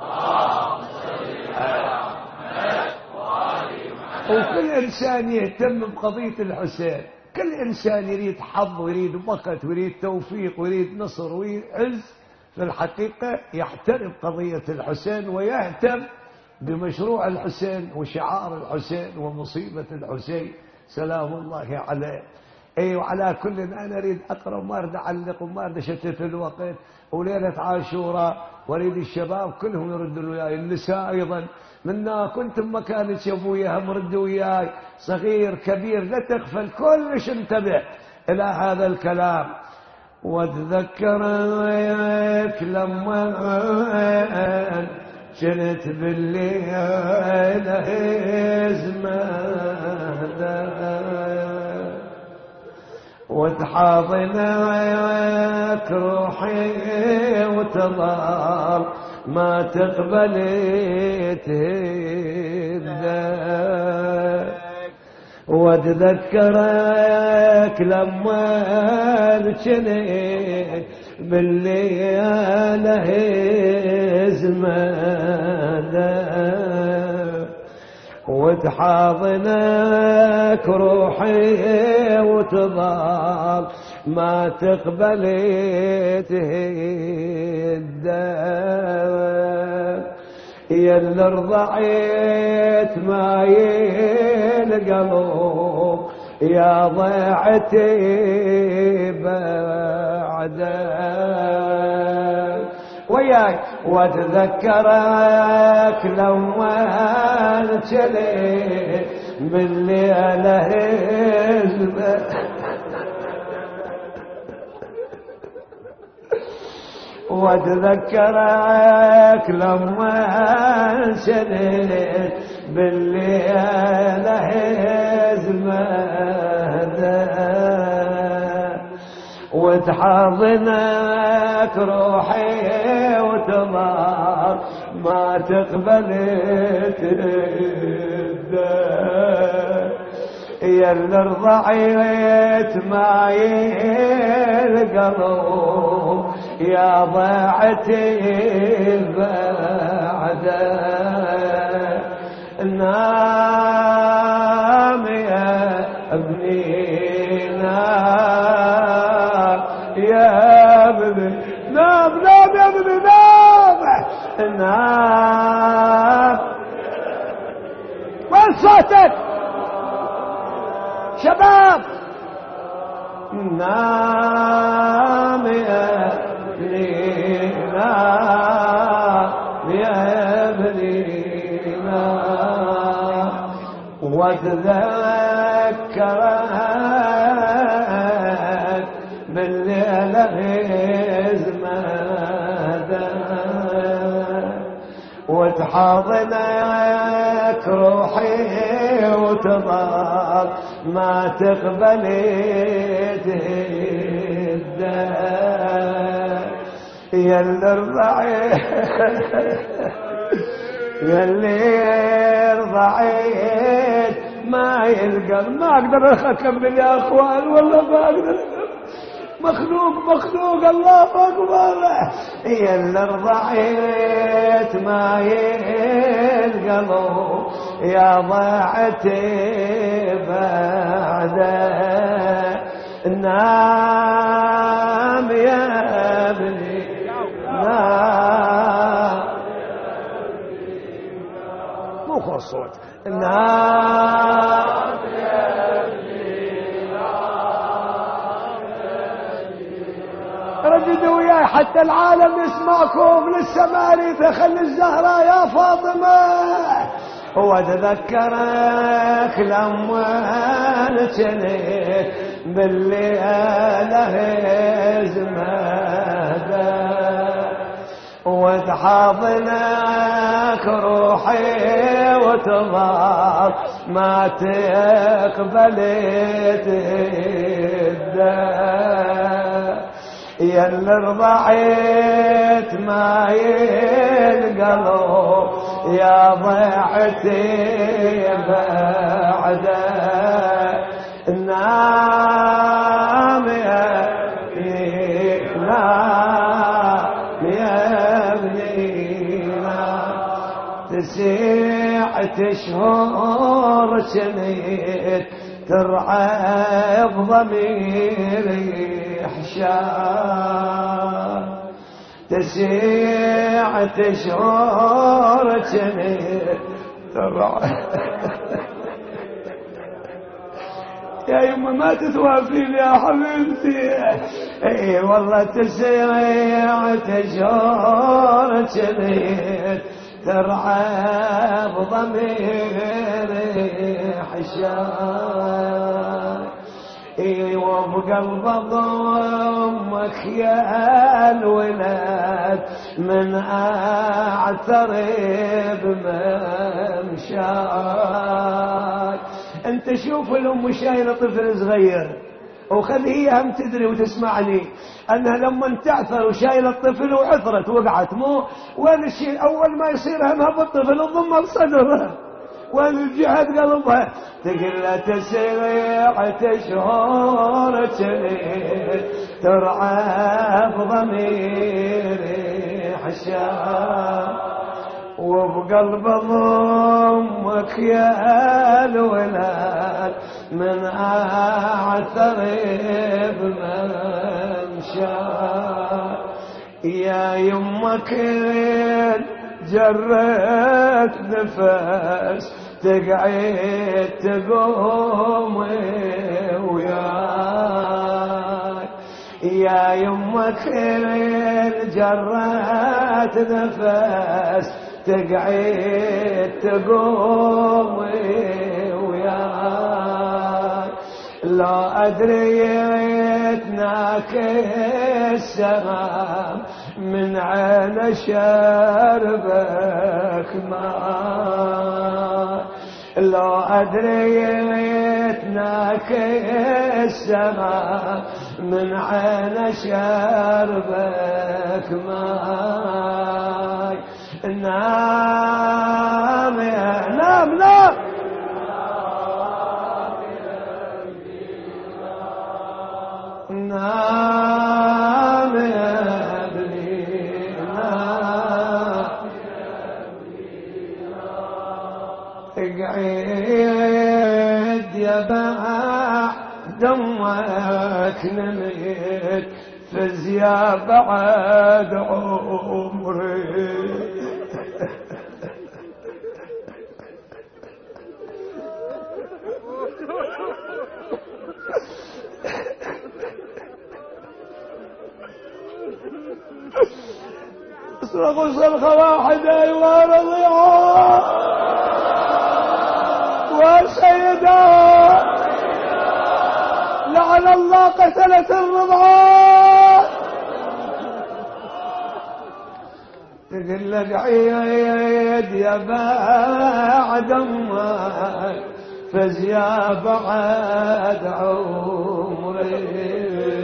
وكل إنسان يهتم بقضية الحسين، كل إنسان يريد حظ ويريد وقت ويريد توفيق ويريد نصر ويريد عز، في الحقيقة يحترم قضية الحسين ويهتم بمشروع الحسين وشعار الحسين ومصيبة الحسين سلام الله عليه. اي وعلى كل انا اريد اقرا وما اريد اعلق وما اريد اشتت الوقت. وليله عاشوراء واريد الشباب كلهم يردوا وياي، النساء ايضا منا كنتم مكانك يا ابويا هم ردوا وياي، صغير كبير لا تغفل كلش انتبه الى هذا الكلام. واتذكرك لما كنت بالليل ازمه وتحاضنك روحي وتظل ما تقبل تهدى. واتذكرك لما كنت بالليل ازمه وتحاضنك روحي وتظل ما تقبل تهدى. يا اللي رضعت ماي القلب يا ضيعتي بعدك وياك. واتذكرك لما انشلي بالليله هزمه واتذكرك لما انشلي بالليله هزمه وتحاضنك روحي وتظل ما تقبل تهدى. يا اللي رضعت معي القلب يا ضاعتي بعدك. نام يا ابني نام يا ابني نام نام يا ابني نام نام. وين صوتك شباب؟ نام يا ابني نام يا ابني نام. واتذكرك بالليلة هزمة وتحاضنك روحي وتظل ما تقبل تهدى. يا اللي رضعت يا اللي رضعت ما يلقى ما اقدر اكمل يا اخوان والله ما اقدر، مخلوق مخلوق الله اكبر. يا اللي رضعت ما يلقى يا ضاعتي بعده. نام يا الصوت. نام رددوا وياي حتى العالم يسمعكم. للسماري فخلي الزهرة يا فاطمة. واتذكرك لما نتنيت بالليلة زمادة وتحاضنك روحي وتضاف ما تقبلت الداء يا اللي رضعت ما ينقلب يا ضيعتي بعده. نام يا ابني نام يا ابني تسعة شهور سنيت ترعى بضميري حشام. تسعة شهور سنيت ترعى يا يمه ما تتوافين يا حبيبتي. اي والله تسعة شهور سنيت ترعى بضميري حشام. ايوه بقلب ضمك يا الولاد من اعترب بممشاك. انت شوف الام شايله طفل صغير وخلي هي هم تدري وتسمعني انها لما تعثر وشايله الطفل وعثرت وقعت مو وين الشيء اول ما يصير همها بالطفل تضمه لصدرها وين الجهد قلبها. تقل تسعة شهور سنين ترعى بضميري حشام. وبقلب ضمك يا الولاد من اعترف بممشاك. يا يمك جرت نفس تقعد تقوم وياك. يا يمك جرت نفس تقعد تقوم وياك. لا أدريتناك السهام من عين شربك ماء. لو أدريتناك السماء من عين شربك ماء. نام يا نام نام نام يا ابني نام. اقعد يا باع دمك نميت فز يا بعد عمري. اصرخوا صرخة واحدة ايوه رضيعة وسيدة لعن الله قتلت الرضعات. تقول لك عيد يا بعد امك فز يا بعد عمري.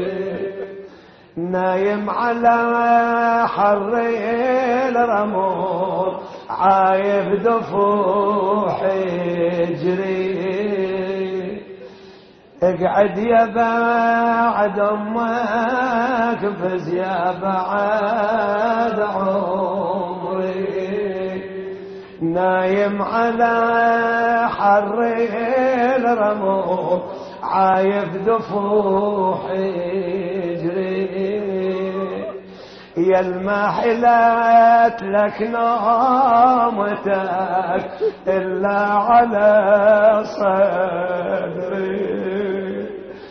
نايم على حر الرمول عايب دفوح يجري. اقعد يا بعد امك فز يا بعد عمري. نايم على حر الرمول عايب دفوح يجري. يا المحلات لك نومتك إلا على صدري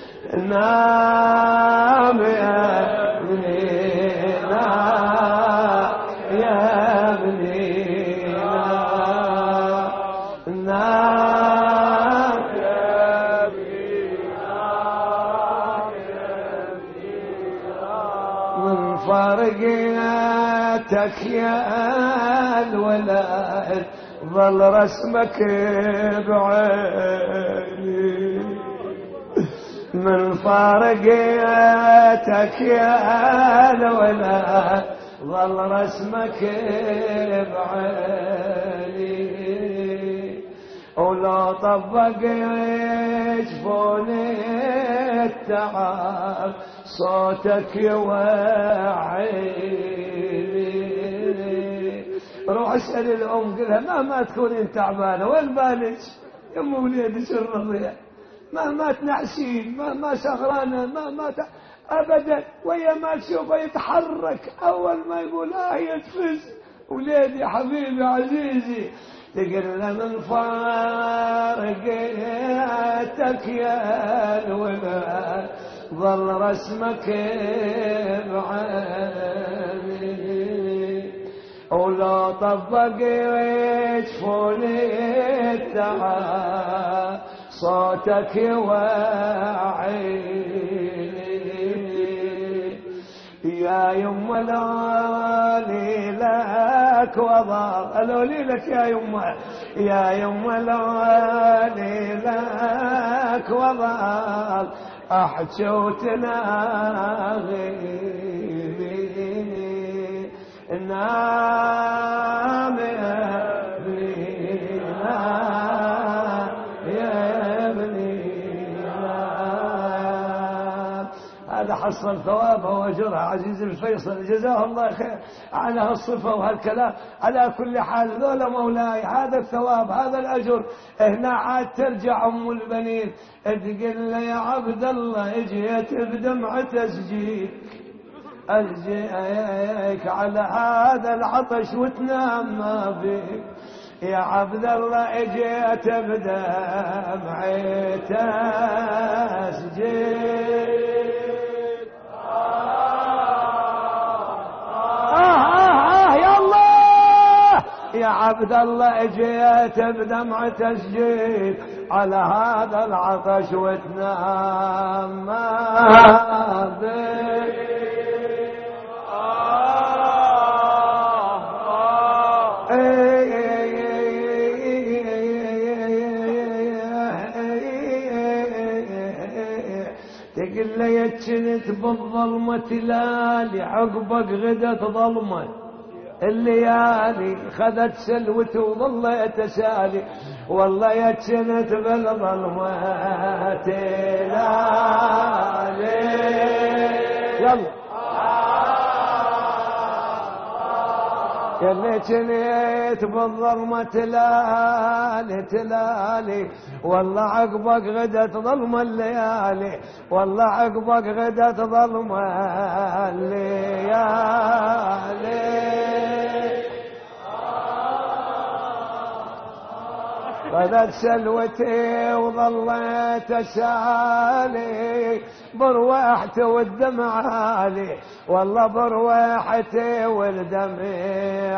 نام يا ابني نام يا ابني نام نام يا ابني نام يا ابني من فرقتك يا الولد ظل رسمك بعيني من فارقتك يا الولد ظل رسمك بعيني ولو طبق جفوني التعب صوتك يوعيني روح اسأل الأم قلها مهما تكونين تعبانة وين بالك يا ام وليدي سر الرضيع مهما تنعسين مهما سهرانة مهما ت... أبدا ويا ما تشوفه يتحرك أول ما يقول آه يتفز وليدي حبيبي عزيزي تقول له من فارقتك يا الولد ظل رسمك بعيني ولو طبق يجفوني التعب صوتك يوعيني يا يما لولي لك وضال لولي لك يا يما يا يما لولي لك وضال احجي وتناغيني نام يا ابني نام يا ابني نام هذا حصل ثوابه واجرها عزيز الفيصل جزاه الله خير على هالصفه وهالكلام. على كل حال ذولا مولاي هذا الثواب هذا الاجر هنا عاد ترجع ام البنين تقول له يا عبد الله اجيت بدمعه تسجيل أجيك على هذا العطش وتنام ما بيك يا عبد الله اجيت بدمعي تسجيل آه آه يا الله يا عبد الله اجيت بدمعة تسجيل على هذا العطش وتنام ما بيك تقل لي يتشنت بالظلمة تلالي عقبك غدت ظلمة الليالي خذت سلوته وظليت سالي والله يتشنت بالظلمة تلالي يلا يلي جنيت بالظلمة تلالي تلالي والله عقبك غدت ظلمة الليالي والله عقبك غدت ظلمة الليالي خذت سلوتي وظليت اسالي بروحتي والدمع عالي والله بروحتي والدمع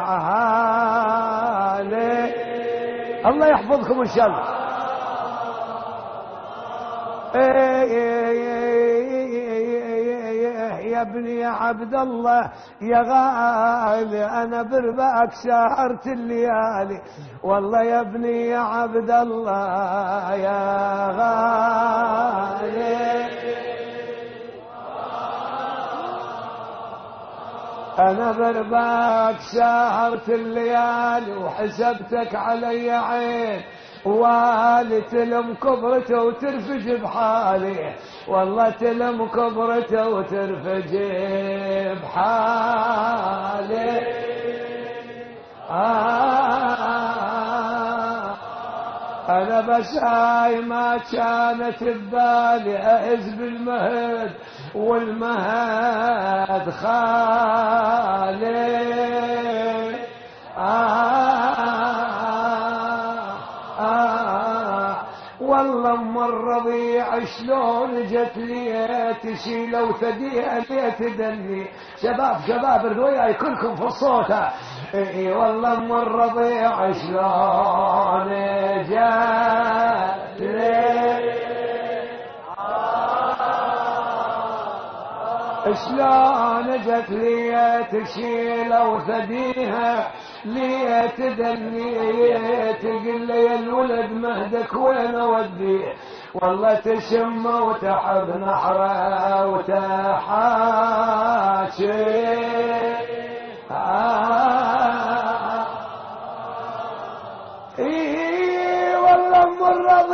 عالي الله يحفظكم ان شاء الله. يا ابني يا عبد الله يا غالي انا برباك سهرت الليالي والله يا ابني يا عبد الله يا غالي انا برباك سهرت الليالي وحسبتك علي عين والي تلم كبرته وترفج بحالي والله تلم كبرته وترفج بحالي آه أنا بس هاي ما كانت ببالي أهز بالمهد والمهد خالي. آه آه والله ام الرضيع شلون جت لي تشيل وثديها لي تدني. شباب شباب ردوا وياي كلكم في الصوت. اي والله ام الرضيع شلون جت لي شلون جت لي تشيل وثديها ليه تدني. تقول لي الولد مهدك وين اوديه. والله تشم وتحب نحره وتحاشي. آه اي والله ام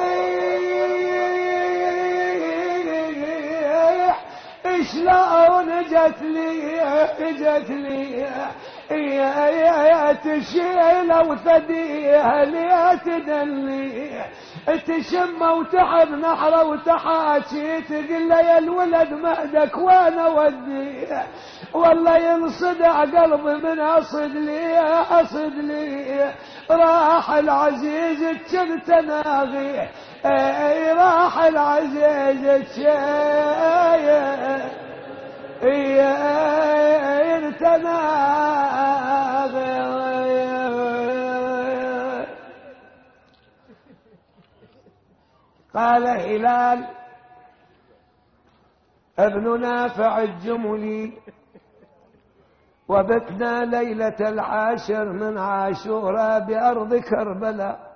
الرضيع شلون جت لي جت لي يا تشيل وثديها لي تدلي. تشم وتحب نحره وتحاشي. تقول لي يا الولد مهدك وين اوديه. والله ينصدع قلبي من اصد لي اصد لي. راح العزيز كنت ناغي. اي راح العزيز انت ناغي. قال هلال ابن نافع الجملي وبتنا ليلة العاشر من عاشوراء بأرض كربلاء.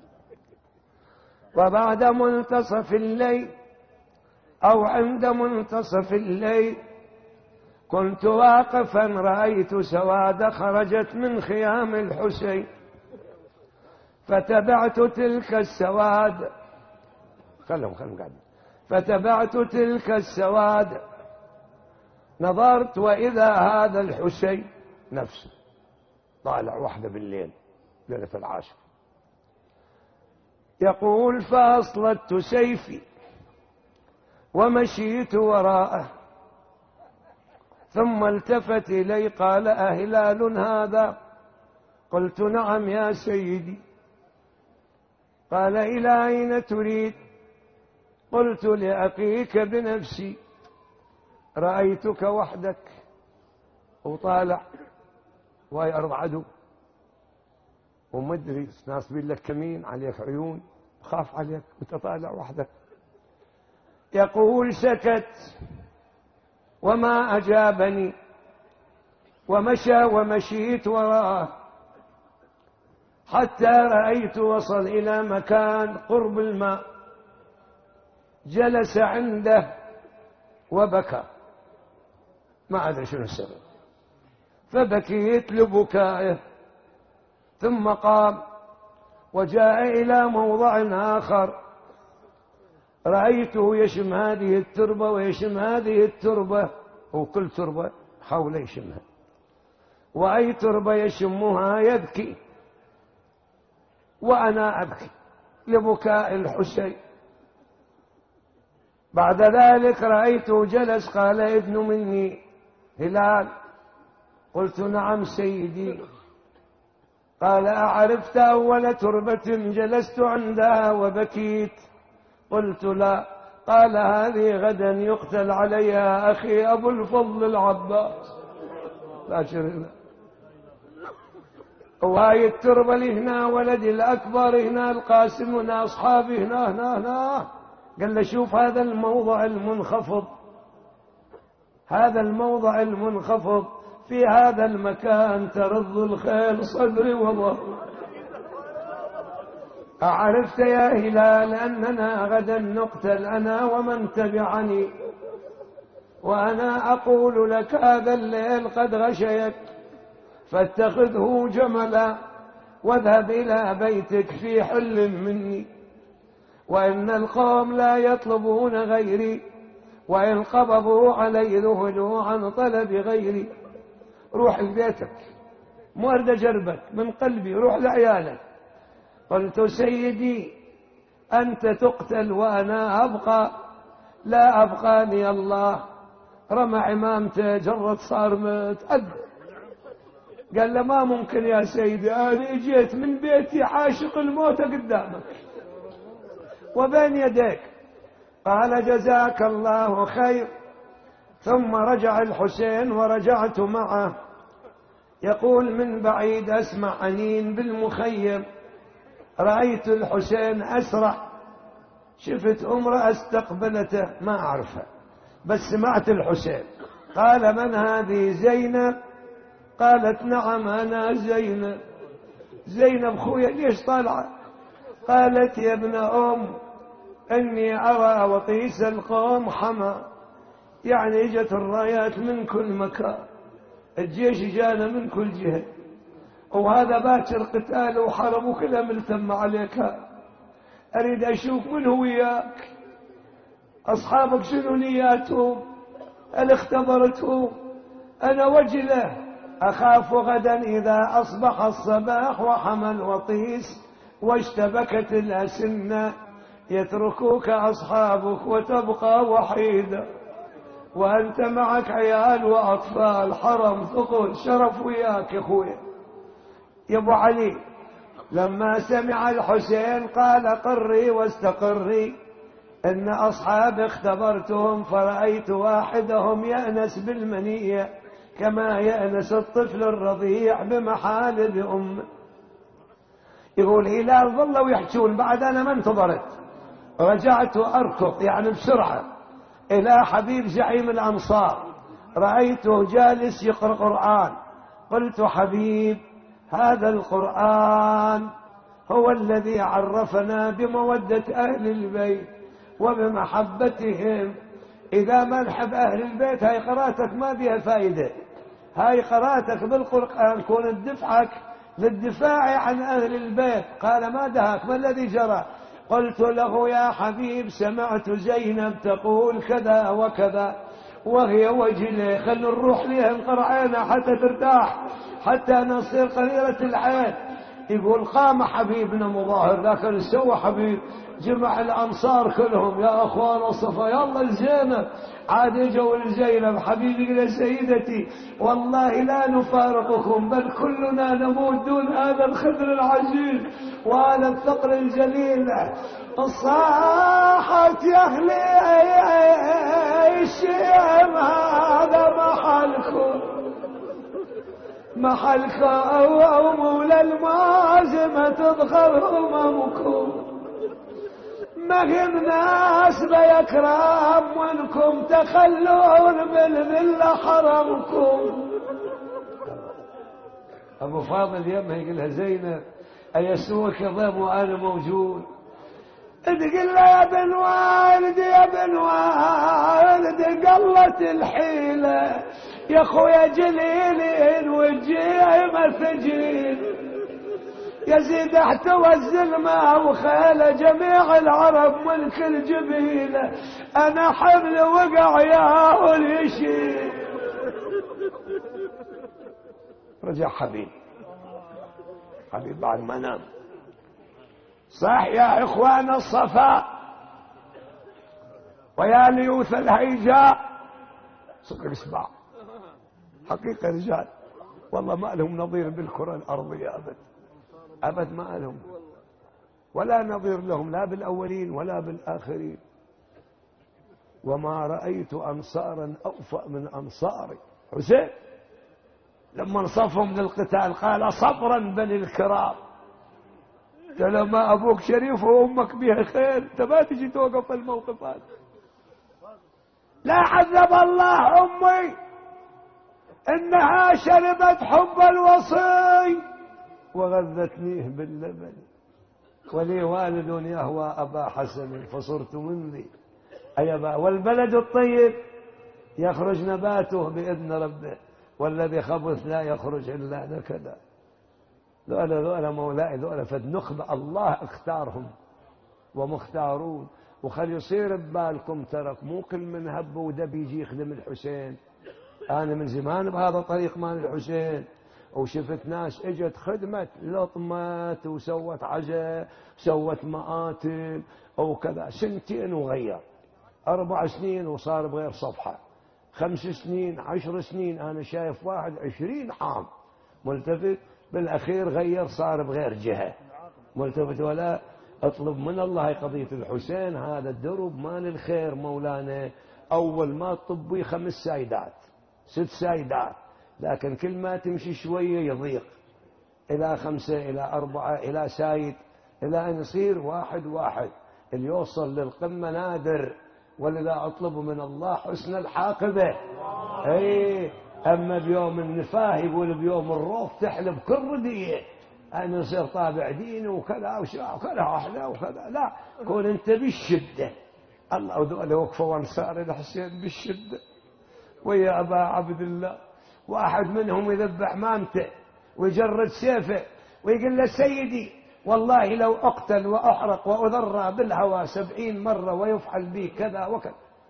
وبعد منتصف الليل أو عند منتصف الليل كنت واقفا رأيت سواد خرجت من خيام الحسين. فتبعت تلك السواد خلهم خلهم قاعد فتبعت تلك السواد. نظرت وإذا هذا الحسين نفسه طالع وحده بالليل ليلة العاشر. يقول فأصلت سيفي ومشيت وراءه. ثم التفت إلي قال أهلال هذا. قلت نعم يا سيدي. قال إلى أين تريد. قلت لأقيك بنفسي. رأيتك وحدك وطالع وهي أرض عدو ومدري ناصبين لك كمين عليك عيون خاف عليك وانت طالع وحدك. يقول سكت وما أجابني ومشى ومشيت وراءه حتى رأيت وصل إلى مكان قرب الماء. جلس عنده وبكى ما أدري شنو السبب. فبكيت لبكائه. ثم قام وجاء إلى موضع آخر. رأيته يشم هذه التربة ويشم هذه التربة وكل تربة حوله يشمها. وأي تربة يشمها يبكي وأنا أبكي لبكاء الحسين. بعد ذلك رأيته جلس. قال ابن مني هلال. قلت نعم سيدي. قال أعرفت أول تربة جلست عندها وبكيت. قلت لا. قال هذه غدا يقتل عليها أخي أبو الفضل العباس. لا شرنا. وهاي التربة اللي هنا ولدي الأكبر هنا القاسم هنا أصحابي هنا هنا هنا. قال له شوف هذا الموضع المنخفض هذا الموضع المنخفض في هذا المكان ترض الخيل صدري وظهري. أعرفت يا هلال أننا غدا نقتل أنا ومن تبعني. وأنا أقول لك هذا الليل قد غشيك فاتخذه جملا واذهب إلى بيتك في حل مني. وإن القوم لا يطلبون غيري وإن قبضوا علي ذهلوا عن طلب غيري. روح لبيتك مو أرد جربك من قلبي روح لعيالك. قلت سيدي أنت تقتل وأنا أبقى، لا أبقاني الله. رمى عمامته جرد صارمت أد. قال له ما ممكن يا سيدي، أنا جيت من بيتي عاشق الموت قدامك وبين يديك. قال جزاك الله خير. ثم رجع الحسين ورجعت معه. يقول من بعيد أسمع أنين بالمخيم، رأيت الحسين أسرع، شفت امرأة استقبلته ما أعرفها بس سمعت الحسين. قال من هذه؟ زينب. قالت نعم أنا زينب. زينب خويا ليش طالعة؟ قالت يا ابن أم إني أرى وطيس القوم حمى، يعني اجت الرايات من كل مكان، الجيش جانا من كل جهة، وهذا باكر قتال وحرب وكلها ملتم عليك. أريد أشوف من هو وياك، أصحابك شنو نياتهم، هل اختبرتهم؟ أنا وجله أخاف غدا إذا أصبح الصباح وحمى الوطيس واشتبكت الأسنة يتركوك أصحابك وتبقى وحيدا، وأنت معك عيال وأطفال، حرم ثقل شرف وياك يا أخويا. يا أبو علي لما سمع الحسين قال قري واستقري، إن أصحاب اختبرتهم فرأيت واحدهم يأنس بالمنية كما يأنس الطفل الرضيع بمحالب أمه. يقول هلال ظلوا يحجون بعد أنا ما انتظرت، رجعت أركض يعني بسرعة إلى حبيب زعيم الأنصار، رأيته جالس يقرأ قرآن. قلت حبيب هذا القرآن هو الذي عرفنا بمودة أهل البيت وبمحبتهم. إذا ما نحب أهل البيت هاي قراءتك ما بها فائدة، هاي قراءتك بالقرآن كون دفعك للدفاع عن أهل البيت. قال ما دهاك؟ ما الذي جرى؟ قلت له يا حبيب سمعت زينب تقول كذا وكذا وهي وجله، خل نروح لها نقرعينا حتى ترتاح حتى نصير قليلة العين. يقول قام حبيبنا مظاهر، لكن سوى حبيب جمع الأنصار كلهم يا أخوان الصفا يلا الزينب، عاد اجوا لزينب. حبيبي قال سيدتي والله لا نفارقكم بل كلنا نموت دون هذا الخدر العزيز وهذا الثقل الجليل. صاحت يا أهلي الشيم هذا محلكم، محلك أو أو مولى المازمة تضخر هممكم، ما هم ناس بيكرام وانكم تخلون بالذلة حرمكم. أبو فاضل يمه يقولها زينب أيسوك ضيب وأنا موجود؟ تقول له يا بن والدي يا بن والدي قلت الحيلة يا خويا جليلين وجيه مسجين، يزيد احتوى الزلمة وخيله جميع العرب من كل جبيلة، أنا حمل وقع يا اليشي. رجع حبيب حبيب بعد ما نام صح يا إخوان الصفا ويا ليوث الهيجاء، صدق اسمع حقيقة رجال والله ما لهم نظير بالكرة الأرضية أبد أبد، ما لهم ولا نظير لهم لا بالأولين ولا بالآخرين. وما رأيت أنصارا أوفأ من أنصاري. حسين لما انصفهم للقتال قال صبرا بني الكرام، قال ما أبوك شريف وأمك بها خير، أنت ما تجي توقف الموقف هذا. لا عذب الله أمي إنها شربت حب الوصي وغذتنيه باللبن، ولي والد يهوى أبا حسن فصرت مني أي أبا، والبلد الطيب يخرج نباته بإذن ربه والذي خبث لا يخرج إلا نكدا. ذولا ذولا مولاي ذولا فد نخبة الله اختارهم ومختارون. وخل يصير ببالكم ترك مو كل من هب ودب يجي يخدم الحسين. أنا من زمان بهذا الطريق مال الحسين وشفت ناس اجت خدمت لطمت وسوت عزاء سوت مآتم أو كذا، سنتين وغير، أربع سنين وصار بغير صفحة، خمس سنين، عشر سنين، أنا شايف واحد عشرين عام ملتفت، بالأخير غير صار بغير جهة ملتفت. ولا اطلب من الله قضية الحسين، هذا الدرب ما للخير مولانا. أول ما طبي خمس سايدات ست سايدات، لكن كل ما تمشي شوية يضيق إلى خمسة إلى أربعة إلى سايد، إلى أن يصير واحد واحد، اللي يوصل للقمة نادر. ولذا أطلب من الله حسن الحاقبة. أي أما بيوم النفاه يقول بيوم الروف تحلب كل ردية أن يصير طابع دين وكذا وكذا أحلى وكذا، لا، كون أنت بالشدة. الله وذول وقفوا أنصار الحسين بالشدة ويا أبا عبد الله، واحد منهم يذبح مامته ويجرد سيفه ويقول له سيدي والله لو أقتل وأحرق وأذرى بالهوى سبعين مرة ويفعل بي كذا وكذا،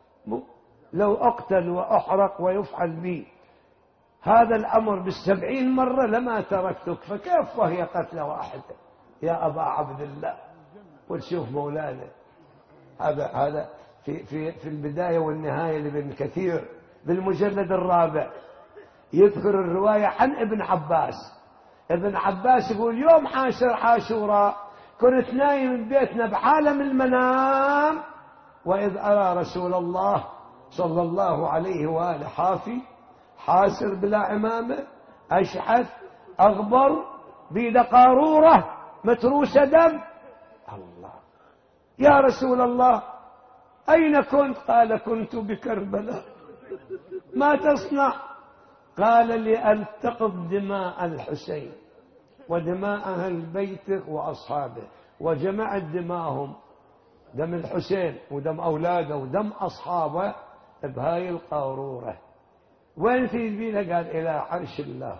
لو أقتل وأحرق ويفعل بي هذا الأمر بالسبعين مرة لما تركتك، فكيف وهي قتل واحدة يا أبا عبد الله. وتشوف مولانا هذا هذا في في في البداية والنهاية لابن كثير بالمجلد الرابع يذكر الرواية عن ابن عباس. ابن عباس يقول يوم عاشر عاشوراء كنت نايم ببيتنا بعالم المنام، وإذ أرى رسول الله صلى الله عليه وآله حافي حاسر بلا عمامة أشحث أغبر بيد قارورة متروسة دم. الله يا رسول الله أين كنت؟ قال كنت بكربلاء. ما تصنع؟ قال لألتقط دماء الحسين ودماء أهل بيته وأصحابه، وجمعت دماءهم، دم الحسين ودم أولاده ودم أصحابه بهاي القارورة. وين في البيلة؟ قال إلى عرش الله،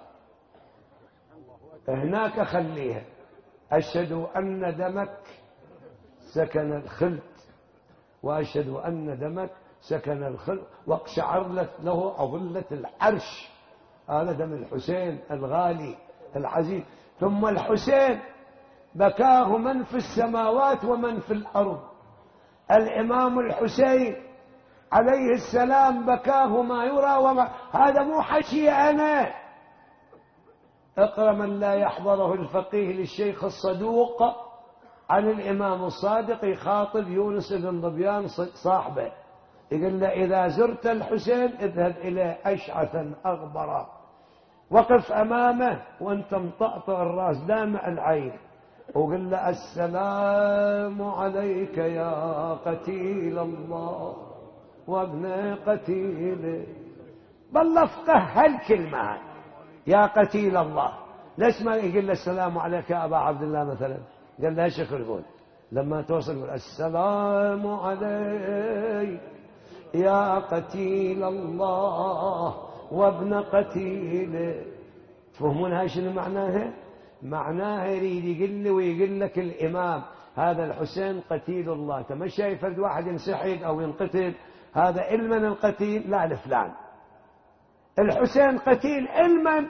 هناك خليها. أشهد أن دمك سكن الخلد، وأشهد أن دمك سكن الخلد واقشعرت له أظلة العرش. هذا دم الحسين الغالي العزيز. ثم الحسين بكاه من في السماوات ومن في الأرض. الإمام الحسين عليه السلام بكاه ما يرى وما، هذا مو حكي أنا. اقرأ من لا يحضره الفقيه للشيخ الصدوق عن الإمام الصادق يخاطب يونس بن ظبيان صاحبه، يقول له إذا زرت الحسين اذهب إليه أشعثا أغبرا، وقف أمامه وانت مطأطئ الرأس دامع العين، وقل له السلام عليك يا قتيل الله وابن قتيله. بالله فقه هالكلمة يا قتيل الله. ليش ما يقول له السلام عليك يا أبا عبد الله مثلا؟ قال له ايش يقول لما توصل السلام عليك يا قتيل الله وابن قتيله. تفهمون هاي شنو معناها؟ معناها يريد يقول لي ويقول لك الإمام هذا الحسين قتيل الله. تما شايف فرد واحد ينسحق أو ينقتل هذا علما القتيل؟ لا لفلان. الحسين قتيل علما،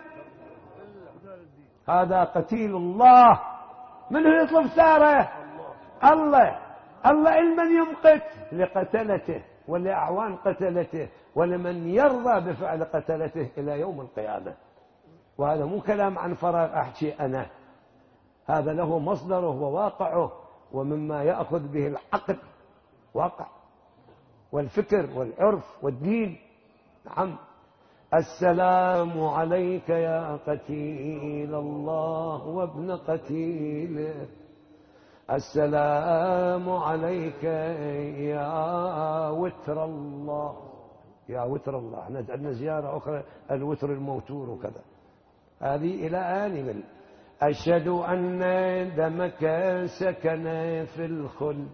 هذا قتيل الله. من هو يطلب ثاره؟ الله. الله علما يمقت لقتلته ولأعوان قتلته ولمن يرضى بفعل قتلته إلى يوم القيامة. وهذا مو كلام عن فراغ أحكي أنا، هذا له مصدره وواقعه، ومما يأخذ به العقل واقع والفكر والعرف والدين. نعم. السلام عليك يا قتيل الله وابن قتيله، السلام عليك يا وتر الله. يا وتر الله، احنا عندنا زيارة أخرى الوتر الموتور وكذا. هذه إلى آن. أشهد أن دمك سكن في الخلد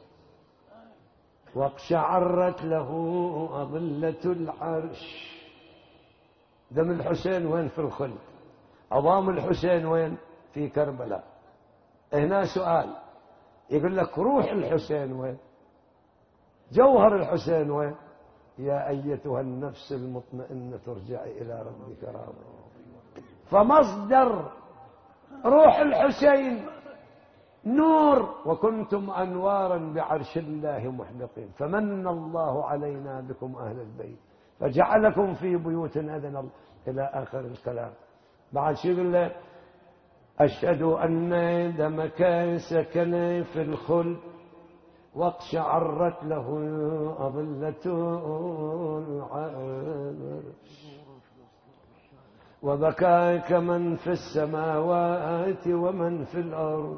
واقشعرت له أظلة العرش. دم الحسين وين؟ في الخلد. عظام الحسين وين؟ في كربلاء. هنا سؤال يقول لك روح الحسين وين؟ جوهر الحسين وين؟ يا أيتها النفس المطمئنة ارجعي إلى ربك راضية. فمصدر روح الحسين نور، وكنتم أنوارا بعرش الله محدقين، فمن الله علينا بكم أهل البيت فجعلكم في بيوت أذن الله إلى آخر الكلام. بعد شو يقول له؟ أشهد أن دمك سكن في الخلد واقشعرت له أضلة العرش وبكاك من في السماوات ومن في الأرض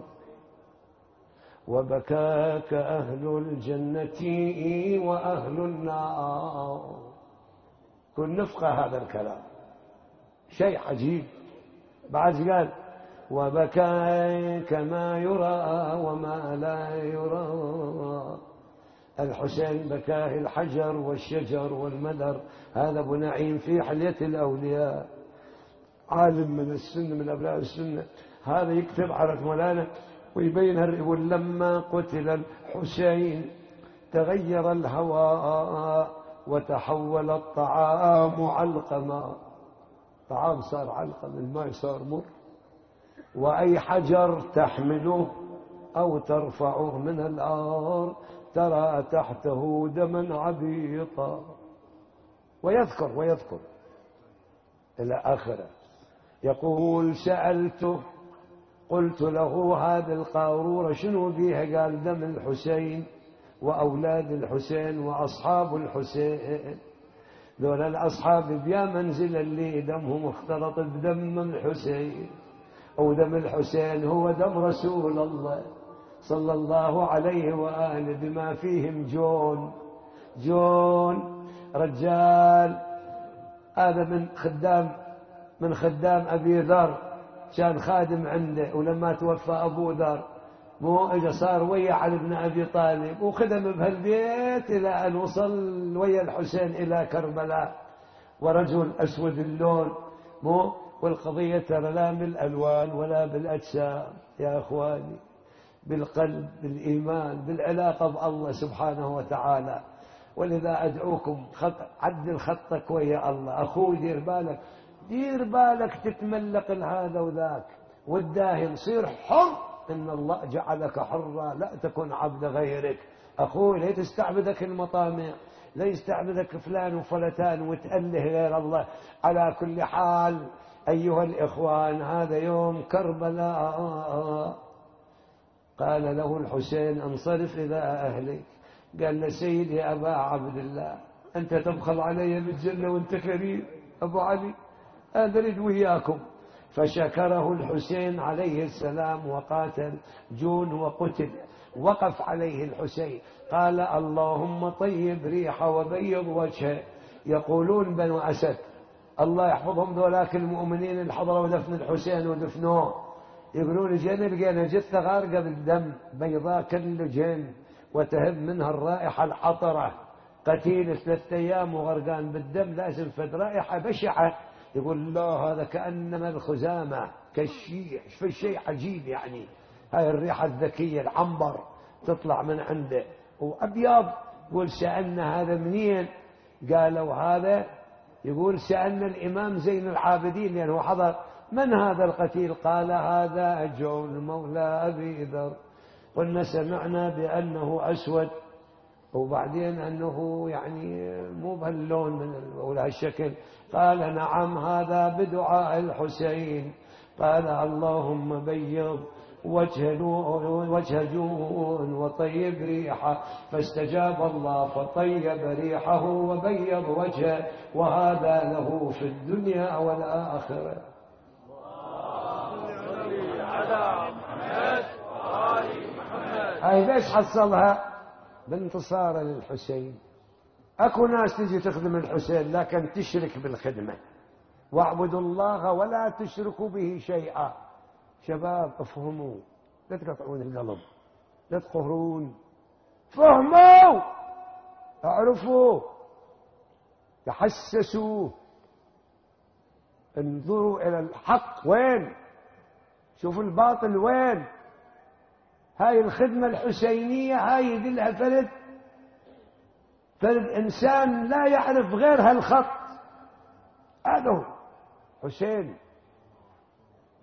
وبكاك أهل الجنة وأهل النار. كن نفقه هذا الكلام، شيء عجيب. بعد قال وبكاك ما يرى وما لا يرى. الحسين بكاه الحجر والشجر والمدر. هذا أبو نعيم في حلية الأولياء، عالم من السنة من أبناء السنة. هذا يكتب على مولانا ويبينها، يقول لما قتل الحسين تغير الهواء وتحول الطعام علقما. طعام صار علقم، الماء صار مر. وأي حجر تحمله أو ترفعه من الأرض ترى تحته دما عبيطا. ويذكر ويذكر إلى آخره. يقول سألته قلت له هذه القارورة شنو بيها؟ قال دم الحسين وأولاد الحسين وأصحاب الحسين. دول الأصحاب بيا منزل اللي دمهم اختلط بدم الحسين، ودم الحسين هو دم رسول الله صلى الله عليه وآله، بما فيهم جون جون رجال. هذا من خدام من خدام أبي ذر، كان خادم عنده، ولما توفى أبو ذر مو إجا صار ويا علي بن أبي طالب وخدم بهالبيت إلى أن وصل ويا الحسين إلى كربلاء. ورجل أسود اللون مو، والقضية ترى لا بالألوان ولا بالأجسام يا أخواني، بالقلب، بالإيمان، بالعلاقة بالله سبحانه وتعالى. ولذا أدعوكم خط عدل خطك ويا الله. أخوي دير بالك، دير بالك تتملق هذا وذاك والداهن، صير حر. إن الله جعلك حرا، لا تكن عبد غيرك. أخوي لا تستعبدك المطامع، لا يستعبدك فلان وفلتان وتأله غير الله. على كل حال أيها الإخوان، هذا يوم كربلاء. قال له الحسين انصرف إلى أهلك. قال له سيدي أبا عبد الله، أنت تبخل علي بالجنة وأنت كريم. أبو علي أنا أريد وياكم. فشكره الحسين عليه السلام وقاتل جون وقتل. وقف عليه الحسين قال اللهم طيب ريحه وبيض وجهه. يقولون بنو أسد الله يحفظهم ذولاك المؤمنين اللي حضروا دفن الحسين ودفنوه، يقولون جينا لقينا جثة غارقة بالدم بيضاء كاللجين وتهب منها الرائحة العطرة، قتيل ثلاثة أيام وغرقان بالدم، لازم فد رائحة بشعة. يقول لا هذا كأنما الخزامة كالشيح، في شيء عجيب يعني. هاي الريحة الذكية العنبر تطلع من عنده وأبيض. يقول سألنا هذا منين؟ قالوا هذا، يقول سألنا الإمام زين العابدين لأنه حضر. من هذا القتيل؟ قال هذا جون مولى أبي ذر. قلنا سمعنا بأنه أسود، وبعدين أنه يعني مو بهاللون من ولا هالشكل. قال نعم هذا بدعاء الحسين. قال اللهم بيض وجه وجه جون وطيب ريحه. فاستجاب الله فطيب ريحه وبيض وجهه، وهذا له في الدنيا والآخرة. هاي ليش حصلها؟ بانتصار للحسين. اكو ناس تجي تخدم الحسين لكن تشرك بالخدمة. واعبدوا الله ولا تشركوا به شيئا. شباب افهموا، لا تقطعون القلب، لا تقهرون، فهموا، اعرفوا، تحسسوا، انظروا الى الحق وين، شوفوا الباطل وين. هاي الخدمة الحسينية هاي يدلها فرد فرد إنسان لا يعرف غير هالخط. هذا هو حسين.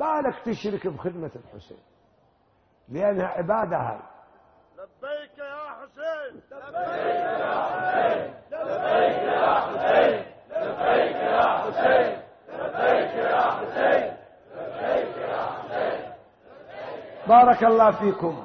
بالك تشرك بخدمة الحسين لأنها عبادة هاي. لبيك يا حسين لبيك يا حسين لبيك يا حسين لبيك يا حسين لبيك يا حسين لبيك يا حسين. بارك الله فيكم.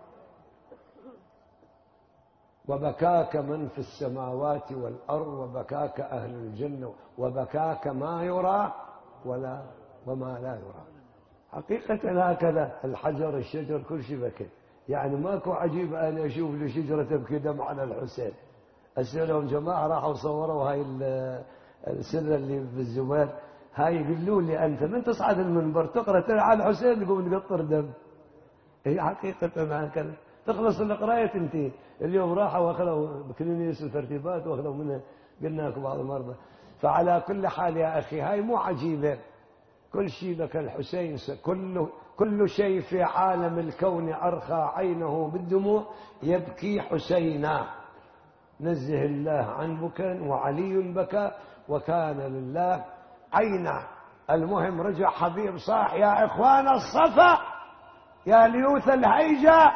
وبكاك من في السماوات والأرض وبكاك أهل الجنة وبكاك ما يرى ولا وما لا يرى. حقيقة هكذا الحجر الشجر كل شيء بكى. يعني ماكو عجيب أنا أشوف له شجرة تبكي دم على الحسين. أسألهم جماعة راحوا صوروا هاي السنة اللي بالزبير هاي يقولوا لي أنت من تصعد المنبر تقرأ على الحسين تقوم تقطر دم. هي حقيقة هكذا. تخلص القراية تنتهي. اليوم راحوا واخذوا بكلينيس وترتيبات واخذوا منها قلنا لكم بعض المرضى. فعلى كل حال يا أخي هاي مو عجيبة. كل شيء لك الحسين. كل كل شيء في عالم الكون أرخى عينه بالدموع يبكي حسينا. نزه الله عن بكى وعلي بكى وكان لله عينا. المهم رجع حبيب صاح يا إخوان الصفا يا ليوث الهيجة.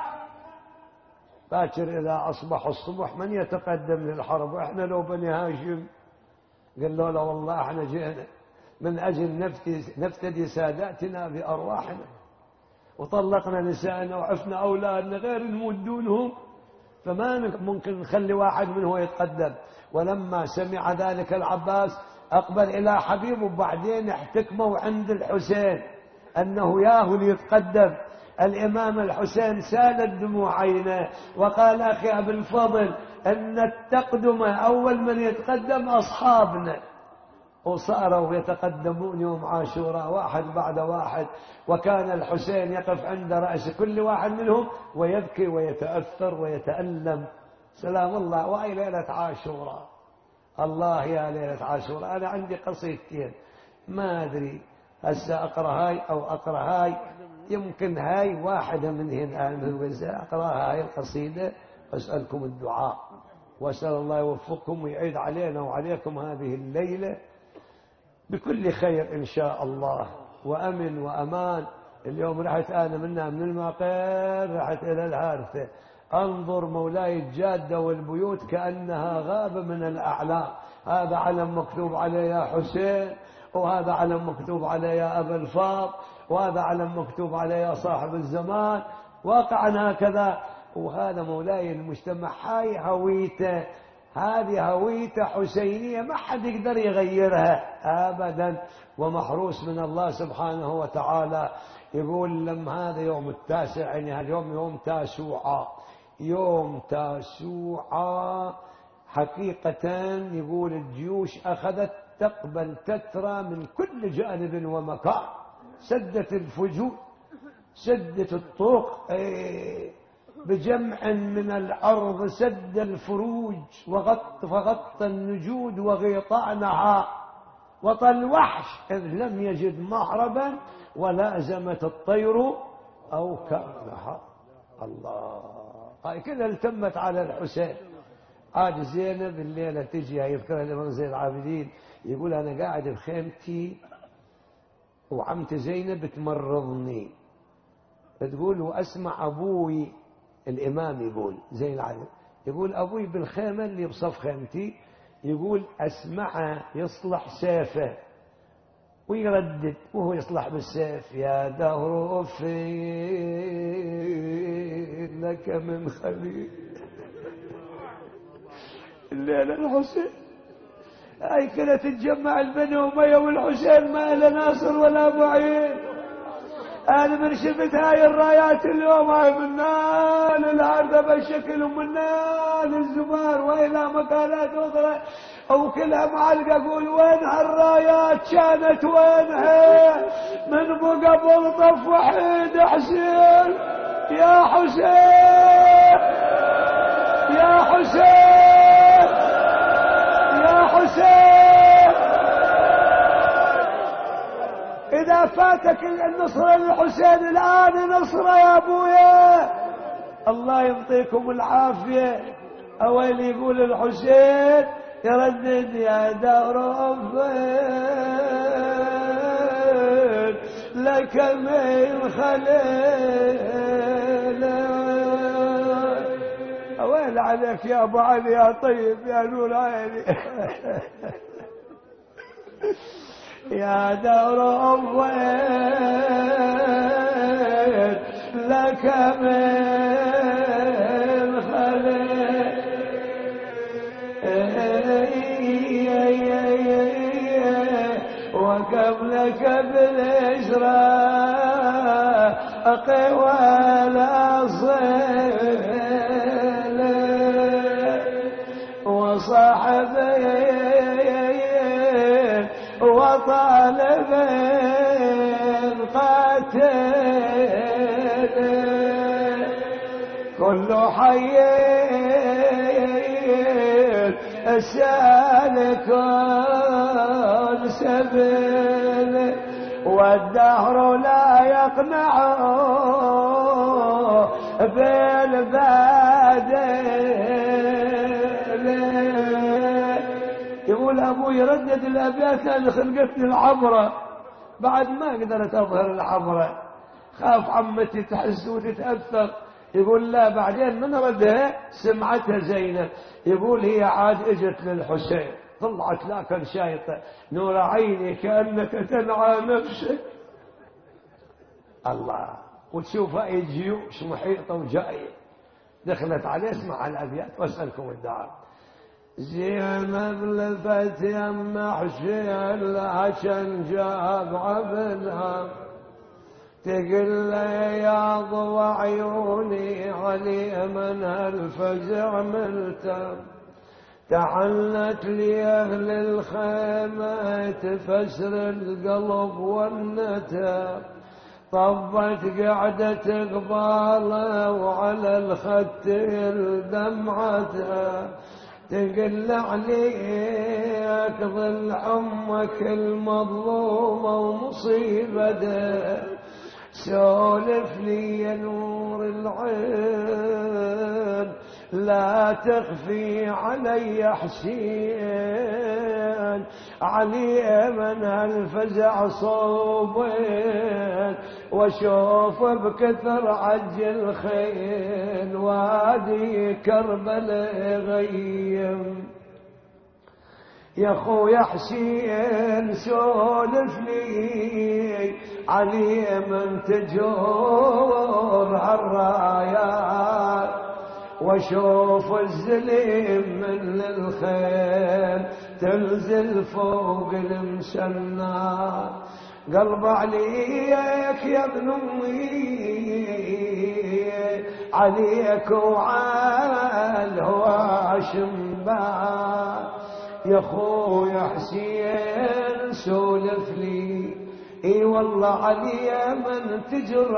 باكر إذا أصبح الصبح من يتقدم للحرب؟ وإحنا لو بني هاشم قالوا له والله احنا جئنا من أجل نفتدي ساداتنا بأرواحنا وطلقنا نسائنا وعفنا أولادنا غير نموت دونهم فما ممكن نخلي واحد منه يتقدم. ولما سمع ذلك العباس أقبل إلى حبيبه وبعدين احتكموا عند الحسين أنه ياهو ليتقدم. الإمام الحسين سالت دموع عينه وقال أخي أبي الفضل أن التقدم أول من يتقدم أصحابنا. وصاروا يتقدمون يوم عاشوراء واحد بعد واحد وكان الحسين يقف عند رأس كل واحد منهم ويبكي ويتأثر ويتألم. سلام الله. وأي ليلة عاشوراء. الله يا ليلة عاشوراء. أنا عندي قصيدتين ما أدري هسه أقرأ هاي أو أقرأ هاي. يمكن هاي واحدة منهن الآن بالوزاء أقرأ هاي القصيدة وأسألكم الدعاء وأسأل الله يوفقكم ويعيد علينا وعليكم هذه الليلة بكل خير إن شاء الله وأمن وأمان. اليوم رحت أنا منها من المقر رحت إلى الهارثة أنظر مولاي الجادة والبيوت كأنها غابة من الأعلام. هذا علم مكتوب عليه يا حسين وهذا علم مكتوب عليه يا أبا الفاضل وهذا علم مكتوب عليه يا صاحب الزمان. واقعا هكذا. وهذا مولاي المجتمع هاي هويته. هذه هويته حسينية ما حد يقدر يغيرها أبدا ومحروس من الله سبحانه وتعالى. يقول لما هذا يوم التاسع يعني هذا يوم يوم تاسوعا يوم تاسوعا حقيقة يقول الجيوش أخذت تقبل تترى من كل جانب ومكان. سدت الفجور سدت الطرق بجمع من الأرض سد الفروج وغط فغط النجود وغيطانها وطى الوحش إذ لم يجد مهربا ولازمت الطير أو كأنها. الله هاي كلها التمت على الحسين. عاد زينب الليلة تجي يذكرها الإمام زين العابدين يقول أنا قاعد بخيمتي وعمتي زينب تمرضني تقول وأسمع أبوي الإمام يقول زين العابدين يقول أبوي بالخيمة اللي بصف خيمتي يقول أسمعه يصلح سيفه ويردد وهو يصلح بالسيف يا دهر أفين لك من خليل الليلة الحسين. هاي كلها تتجمع البني أمية والحسين ما له ناصر ولا معين. أنا من شفت هاي الرايات اليوم هاي منا للعرضة بالشكل ومنا للزمار وإلى مكانات أخرى أو كلها معلقة أقول وين هالرايات كانت وينها من قبل طف وحيد حسين يا حسين يا حسين يا حسين. إذا فاتك النصر للحسين الآن نصر يا أبويا الله يعطيكم العافية. أول يقول الحسين يردد يا دار أفين لك من خليل. وين عليك يا ابو علي يا طيب يا نور عيني. يا دور الضيف لك من خليل. وقبلك بالإشراق والأصيل وصاحبي وطالب قاتل كل حي السالك سبيل والدهر لا يقنع بالبادل. يقول ابوي يردد الابيات اللي خلقتني العبره بعد ما قدرت اظهر العبره، خاف عمتي تحس وتتاثر. يقول لا بعدين من ردها سمعتها زينب. يقول هي عاد اجت للحسين طلعت لكن شايطه نور عيني كانك تنعى نفسك. الله وتشوف اي جيوش محيطه وجايه دخلت عليه. اسمع الابيات واسالكم الدعاء. زينب لفت يم حسين عشان جاب عبدها تقل يا ضوى عيوني علي من هالفزع ملتم تعنت لي أهل الخيمة تفسر القلب والنتى طبت قعدة قبالة وعلى الخد دمعتها تقل عليك ظل عمك المظلومة ومصيبته سولف لي يا نور العين لا تخفي علي حسين علي من هالفزع صوبين واشوف بكثر عج الخيل وادي كربلاء غيم. يا خويا حسين سولف لي علي من تجور هالرايات واشوف الزليم من الخيل تنزل فوق المسنات قلب عليك يا ابن امي عليك وعال هواشم بات. يا خويا حسين سولف لي اي والله علي من تجر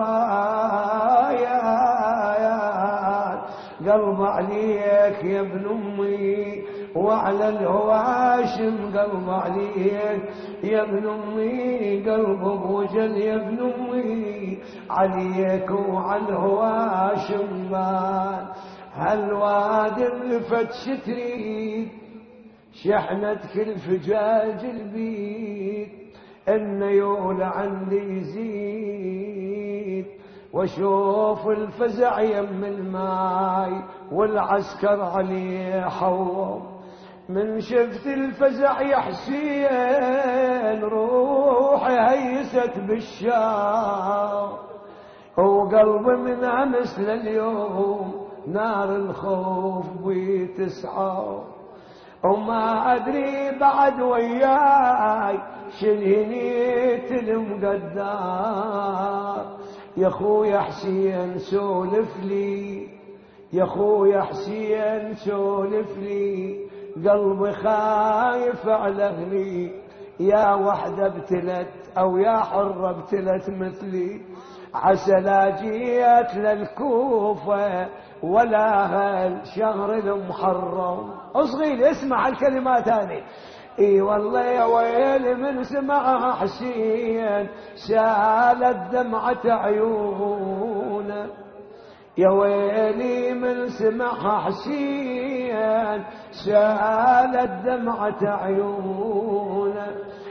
هالرايات قلب عليك يا ابن امي وعلى الهواشم قلب عليك يا ابن امي قلب بوجل يا ابن امي عليك وعلى الهواشم بان. هالواد الفتش تريد شحنة كل فجاج البيت النيول عندي يزيد واشوف الفزع يم الماي والعسكر عليه حوم من شفت الفزع يا حسين روحي هيست بالشام وقلبي من امس لليوم نار الخوف بيتسعى وما أدري بعد وياي شلهنيت المقدار. يا خويا حسين سولف لي يا خويا حسين سولف لي قلبي خايف على أهلي يا وحدة ابتلت أو يا حرة ابتلت مثلي عسى لا جيت للكوفة ولا هالشهر المحرم. اصغي اسمع الكلمات هذه. اي والله يا ويلي من سمعها حسين سالت دمعة عيونه يا ويلي من سمعها حسين سالت دمعة عيونه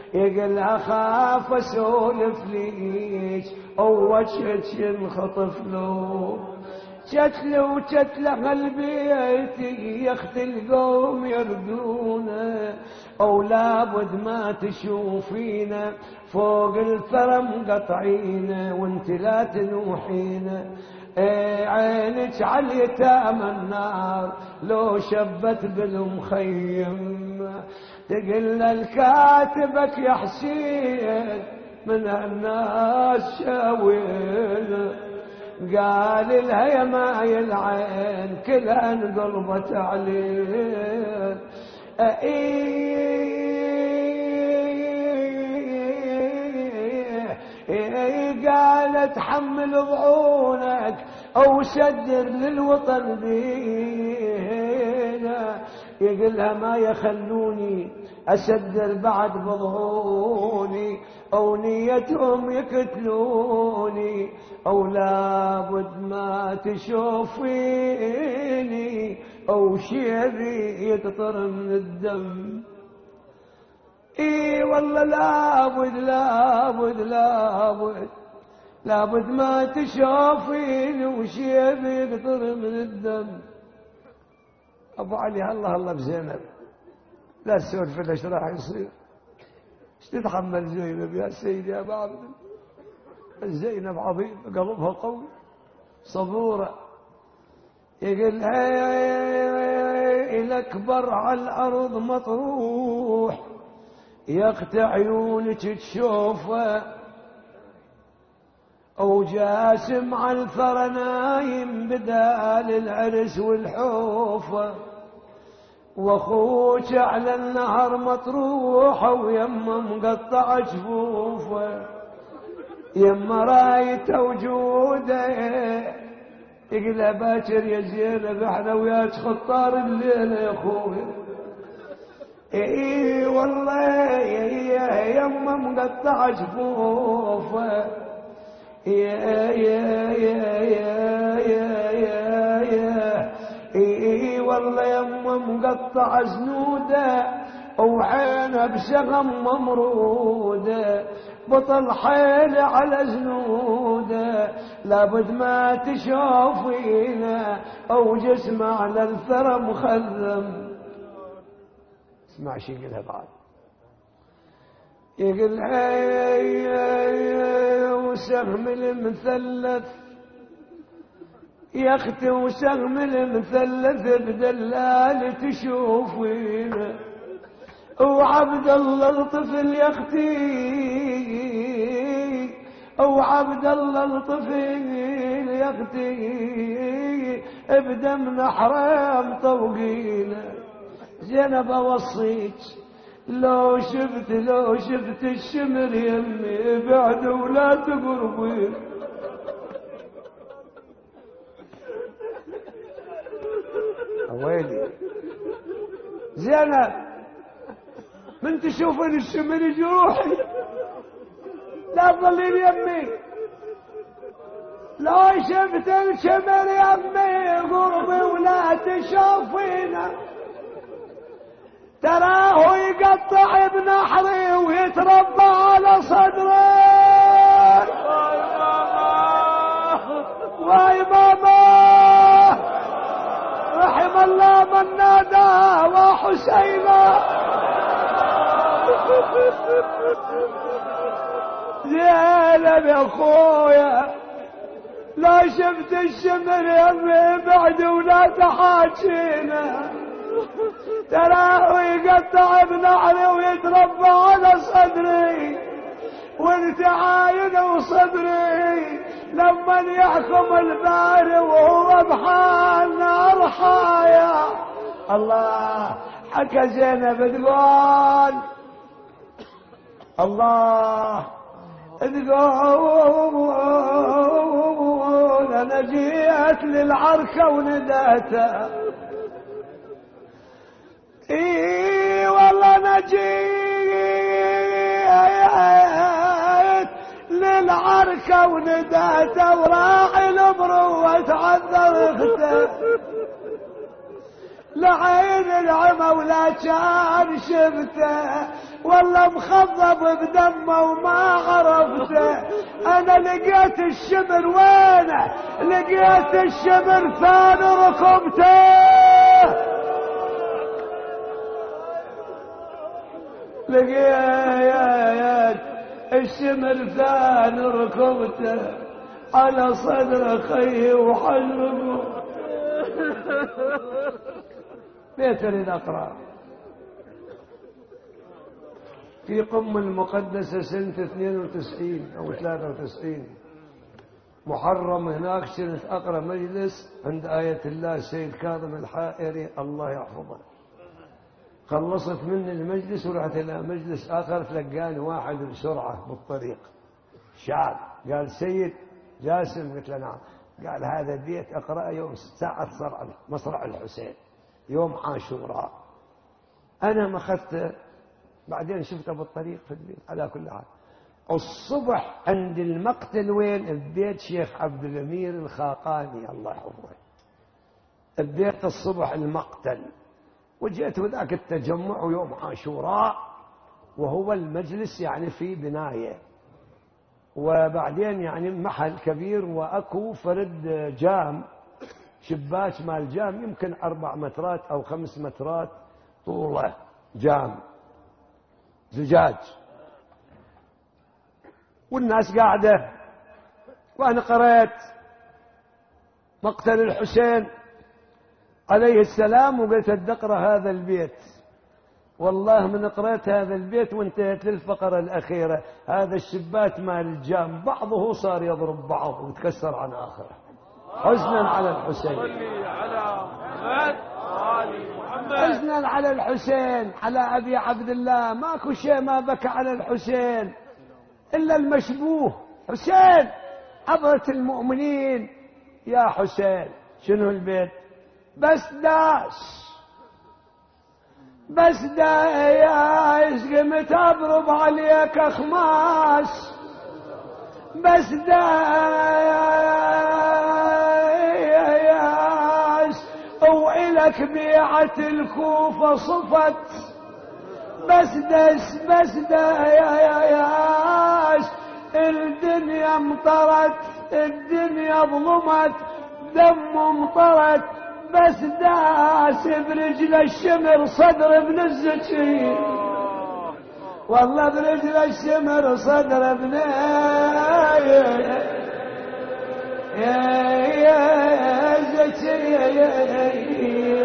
يقول اخاف اسولف ليش او وجهك ينخطف له شتله وشتله البيت يخت القوم يردونه او لابد ما تشوفينا فوق الثرى مقطعينا وانت لا تنوحينا ايه عينك على اليتامى النار لو شبت بالمخيم تقل الكاتبك يا حسين من الناس شاوينا قال لها يا ماي العين كلها انقلبت عليه قالت حمل ضعونك او سدر للوطن دينا يقلها ما يخلوني اسدر بعد بضعوني او نيتهم يقتلوني او لابد ما تشوفيني او شيبي يقطر من الدم اي والله لابد لابد لابد لابد ما تشوفيني وشيبي يقطر من الدم. ابو علي الله الله بزينب لا تسولف الا ايش راح يصير ايش تتحمل زينب يا سيدي يا بعض زينب عظيم قلبها قوي صبوره يقول الأكبر على الأرض مطروح يقطع عيونك تشوفه أو جاسم على الثرى نايم بدال العرس والحوفة واخوك على النهر مطروح ويمه مقطع جفوفه يما رايته وجوده يقول باكر يا زينب احنا وياك خطار الليله يا اخوي اي والله يا يما مقطع جفوفه يا يا يا يا يا يا يا اي والله يما مقطع زنوده وعينه بشغم ممروده بطل حيل على زنوده لابد ما تشوفينا او جسم على الثرى مخذم. اسمع شي يقولها بعد يقول هيا وسهم المثلث يا اختي وسهم المثلث بدلال تشوفينا وعبد الله الطفل يا اختي او عبد الله الطفل يا اختي بدمنا حرام طوقينا. زينب اوصيك لو شفت لو شفت الشمر يمي بعد ولا تقربين ويلي زينب من تشوفين الشمر جروحي لا تظلين يمي لو شفت الشمر يمي قربي ولا تشوفينا تراه يقطع بنحري ويتربى على صدري واي ماما رحم الله من نادى وحسينا زينب يا اخويا لا شفت الشمر يمي بعد ولا تحاكينا تراه يقطع بنحري ويتربى على صدري وانت عاين وصدري لما يحكم الباري وهو بحال نار حايا. الله حكى زينب تقول الله تقول انا جيت للعركه ونديتها اي والله انا جيت للعركه ونديته وراعي البروه تعذر اخته لعين العمى ولا كان شفته والله مخضب بدمه وما عرفته. انا لقيت الشمر وينه؟ لقيت الشمر ثاني ركبته، لقيت الشمر ثاني ركبته على صدر خي وحلقه. بيت الأقرار في قم المقدسة سنة اثنين وتسعين أو ثلاثة وتسعين محرم. هناك سنة أقرأ مجلس عند آية الله السيد كاظم الحائري الله يحفظه. خلصت من المجلس ورحت إلى مجلس آخر، تلقاني واحد بسرعة بالطريق شاب قال سيد جاسم؟ قلت له نعم. قال هذا بيت أقرأ يوم ساعة مصرع الحسين يوم عاشوراء. أنا ما أخذت، بعدين شفته بالطريق في البيت. على كل حال الصبح عند المقتل وين؟ البيت شيخ عبد الأمير الخاقاني الله يحفظه. البيت الصبح المقتل، وجئت ذاك التجمع يوم عاشوراء وهو المجلس يعني في بناية، وبعدين يعني محل كبير وأكو فرد جام شباك مال جام يمكن أربع مترات أو خمس مترات طوله، جام زجاج، والناس قاعدة. وأنا قرأت مقتل الحسين عليه السلام وقلت أدقر هذا البيت. والله من قرأت هذا البيت وانتهت للفقرة الأخيرة. هذا الشباك مال الجام بعضه صار يضرب بعض وتكسر عن آخره حزنا على الحسين، حزنا على الحسين، على أبي عبد الله. ماكو شيء ما بكى على الحسين إلا المشبوه. حسين عبرة المؤمنين يا حسين. شنو البيت؟ بس داش بس دايش قمت أضرب عليك أخماس، بس دايش وإلك بيعة الكوفة صفت. بس داش بس دايش الدنيا مطرت، الدنيا ظلمت، دم مطرت. بس داس برجل الشمر صدر ابن الزكي، والله برجل الشمر صدر ابن الزكي.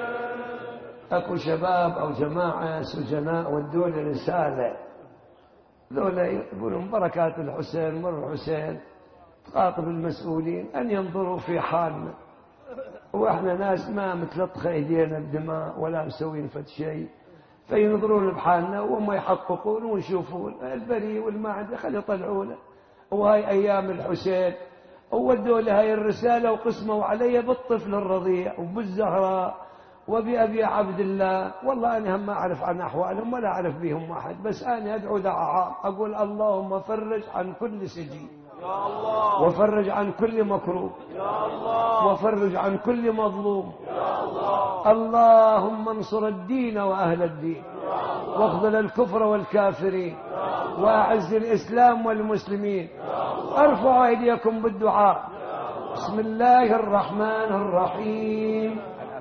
اكو شباب او جماعه سجناء ودون رساله، ذولا يقولون بركات الحسين مر الحسين. تخاطب المسؤولين ان ينظروا في حالنا، واحنا ناس ما متلطخه ايدينا بدماء ولا مسوين فد شيء، فينظرون بحالنا وهم يحققون ويشوفون البريء والمعدي خلي يطلعونه. وهاي ايام الحسين وودوا له هاي الرساله وقسموا علي بالطفل الرضيع وبالزهراء وبأبي عبد الله. والله انا هم ما اعرف عن احوالهم ولا اعرف بهم واحد، بس انا ادعو دعاء اقول اللهم فرج عن كل سجين يا الله، وفرج عن كل مكروب يا الله، وفرج عن كل مظلوم يا الله. اللهم انصر الدين وأهل الدين، واخذل الكفر والكافرين، وأعز الإسلام والمسلمين. ارفعوا أيديكم بالدعاء. بسم الله الرحمن الرحيم.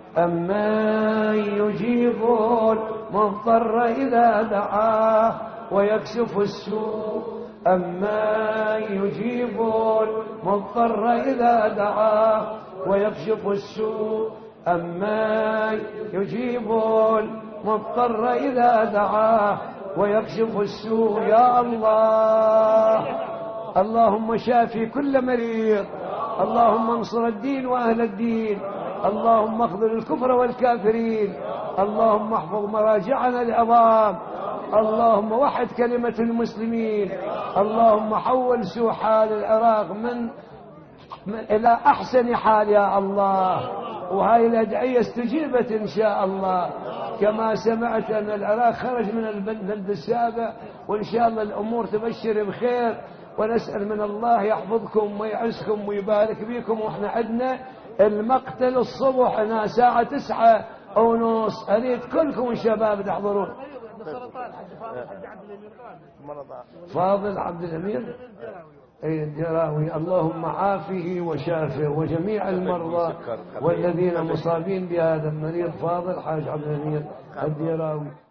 أمن يجيب المضطر إذا دعاه ويكشف السوء، أما يجيب المضطر إذا دعاه ويكشف السوء، أما يجيب المضطر إذا دعاه ويكشف السوء. يا الله، اللهم شافي كل مريض، اللهم انصر الدين وأهل الدين، اللهم اخذل الكفر والكافرين، اللهم احفظ مراجعنا العظام، اللهم وحد كلمة المسلمين، اللهم حول سوء حال العراق من, من إلى أحسن حال يا الله. وهاي الأدعية استجيبت إن شاء الله، كما سمعت أن العراق خرج من البلد السابع، وإن شاء الله الأمور تبشر بخير. ونسأل من الله يحفظكم ويعزكم ويبارك بكم. وإحنا عندنا المقتل الصبح هنا ساعة تسعة ونص، أريد كلكم الشباب تحضرون. سرطان حج فاضل حج عبد الامير مرضى. فاضل عبد الأمير أي الدراوي. اللهم عافه وشافه وجميع المرضى والذين مصابين بهذا المريض فاضل حاج عبد الأمير الدراوي.